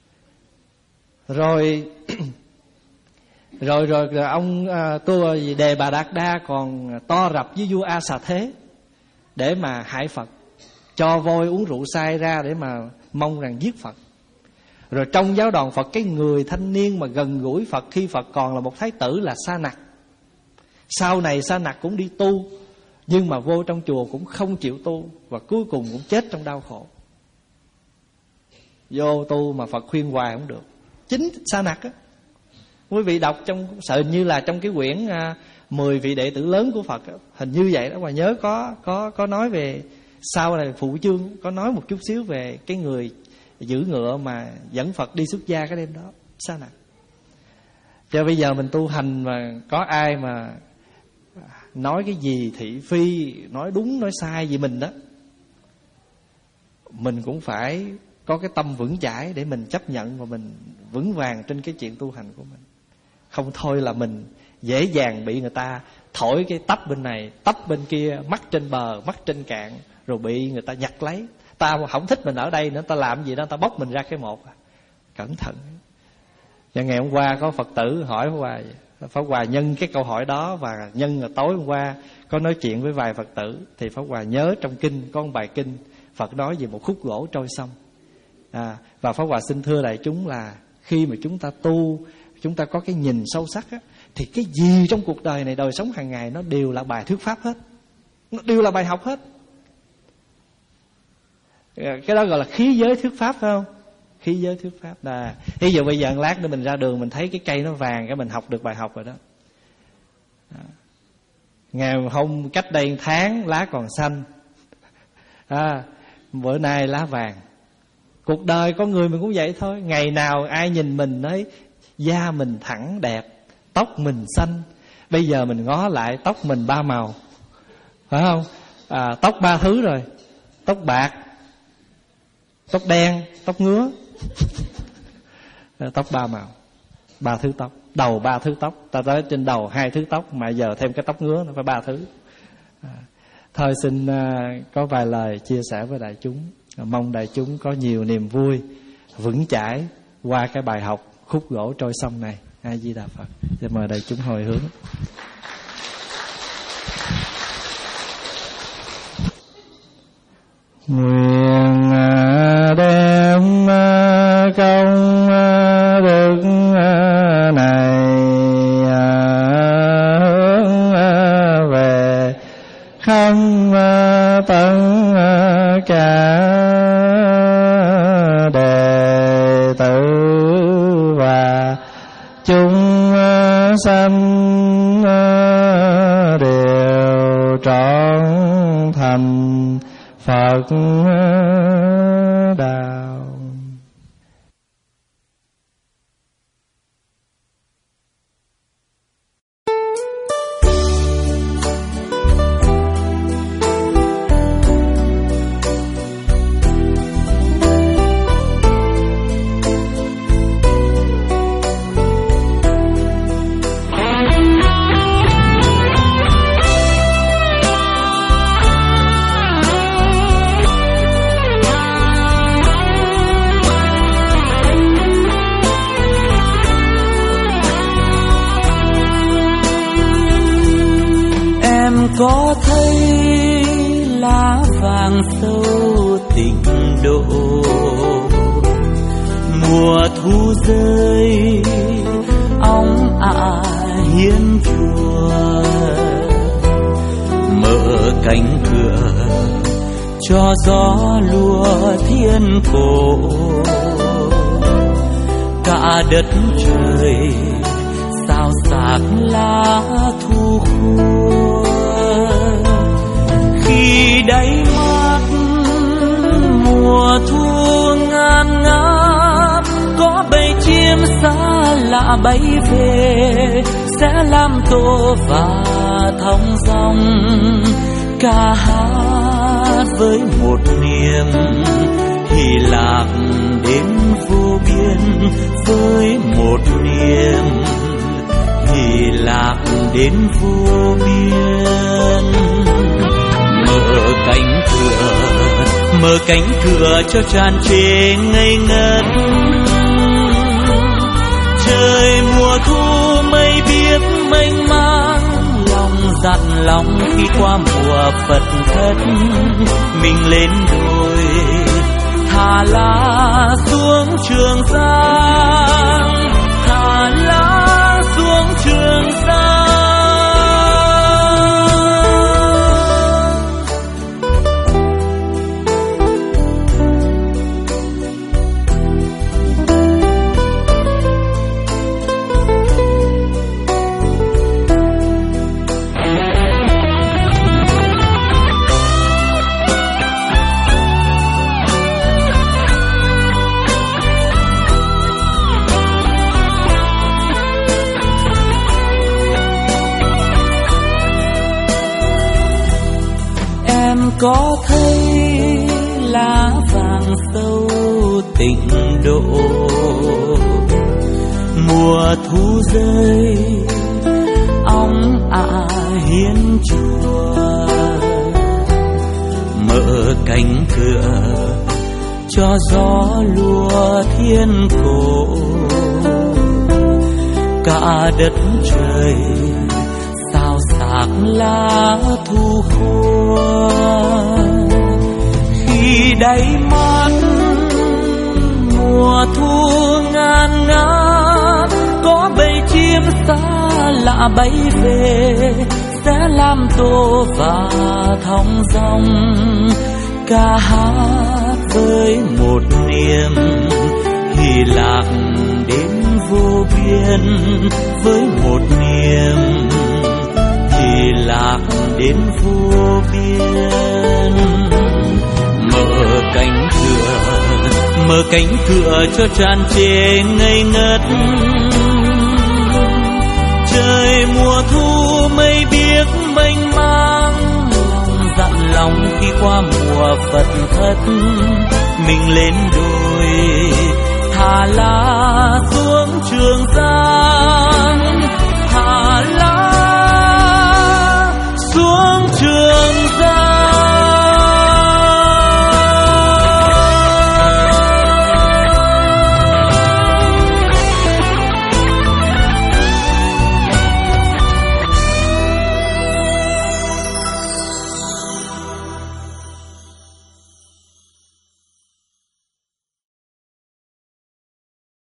Rồi rồi rồi, rồi ông à, tôi Đề Bà Đạt Đa còn to rập với vua A Xà Thế để mà hại Phật, cho voi uống rượu say ra để mà mong rằng giết Phật. Rồi trong giáo đoàn Phật, cái người thanh niên mà gần gũi Phật khi Phật còn là một thái tử là Sa Nặc. Sau này Sa Nặc cũng đi tu, nhưng mà vô trong chùa cũng không chịu tu, và cuối cùng cũng chết trong đau khổ. Vô tu mà Phật khuyên hoài không được. Chính Sa Nặc á, quý vị đọc trong sợ như là trong cái quyển à, mười vị đệ tử lớn của Phật á, hình như vậy đó, mà nhớ có có có nói về sau này phụ chương có nói một chút xíu về cái người giữ ngựa mà dẫn Phật đi xuất gia cái đêm đó, sao nào? Cho bây giờ mình tu hành mà có ai mà nói cái gì thị phi, nói đúng nói sai gì mình đó, mình cũng phải có cái tâm vững chãi để mình chấp nhận và mình vững vàng trên cái chuyện tu hành của mình. Không thôi là mình dễ dàng bị người ta thổi cái tấp bên này, tấp bên kia, mắc trên bờ, mắc trên cạn, rồi bị người ta nhặt lấy. Ta không thích mình ở đây nữa, ta làm gì đó, ta bóc mình ra cái một. Cẩn thận. Và ngày hôm qua có Phật tử hỏi Pháp Hòa, Pháp Hòa nhân cái câu hỏi đó, và nhân là tối hôm qua có nói chuyện với vài Phật tử, thì Pháp Hòa nhớ trong kinh có một bài kinh Phật nói về một khúc gỗ trôi sông. à, Và Pháp Hòa xin thưa đại chúng là khi mà chúng ta tu, chúng ta có cái nhìn sâu sắc á, thì cái gì trong cuộc đời này, đời sống hàng ngày, nó đều là bài thuyết pháp hết, nó đều là bài học hết. Cái đó gọi là khí giới thuyết pháp, phải không? Khí giới thuyết pháp. À, ví dụ bây giờ một lát nữa mình ra đường, mình thấy cái cây nó vàng, cái mình học được bài học rồi đó. à, Ngày hôm cách đây một tháng lá còn xanh, à, bữa nay lá vàng. Cuộc đời con người mình cũng vậy thôi. Ngày nào ai nhìn mình nói da mình thẳng đẹp, tóc mình xanh. Bây giờ mình ngó lại tóc mình ba màu, phải không? à, Tóc ba thứ rồi: tóc bạc, tóc đen, tóc ngứa. Tóc ba màu, ba thứ tóc. Đầu ba thứ tóc. Ta tới trên đầu hai thứ tóc, mà giờ thêm cái tóc ngứa nó phải ba thứ. à, Thôi xin uh, có vài lời chia sẻ với đại chúng. Mong đại chúng có nhiều niềm vui, vững chãi qua cái bài học khúc gỗ trôi sông này. A Di Đà Phật. Xin mời đại chúng hồi hướng. Nguyện đem công đức này hướng về không tất cả đệ tử và chúng sanh đều trọn thành Phật đạo. Có thấy lá vàng sâu tình độ, mùa thu rơi óng ả hiên chùa, mở cánh cửa cho gió lùa thiên cổ. Cả đất trời sao xạc lá thu khô, khi đáy mắt mùa thu ngàn ngát, có bầy chim xa lạ bay về, sẽ làm tổ và thong dong ca hát với một niềm hỷ lạc đến vô biên, với một niềm hỷ lạc đến vô biên. Mở cánh cửa, mở cánh cửa cho tràn trề ngây ngất. Trời mùa thu mây biếc mênh mang, lòng dặn lòng khi qua mùa phật thất. Mình lên đồi thả lá xuống Trường Giang, thả lá xuống Trường Giang. có thấy lá vàng sâu tịnh độ. Mùa thu rơi ong ả hiến chùa, mở cánh cửa cho gió lùa thiên cổ. Cả đất trời sao sạc lá thu khô, khi đáy mắt mùa thu ngàn ngát, có bầy chim xa lạ bay về, sẽ làm tổ và thong dong ca hát với một niềm hỷ lạc đến vô biên, với một niềm hỷ lạc đến vô biên. Mở cánh cửa, mở cánh cửa cho tràn trề ngây ngất. Trời mùa thu mây biếc mênh mang, lòng dặn lòng khi qua mùa phật thất. Mình lên đồi thả lá xuống Trường Giang,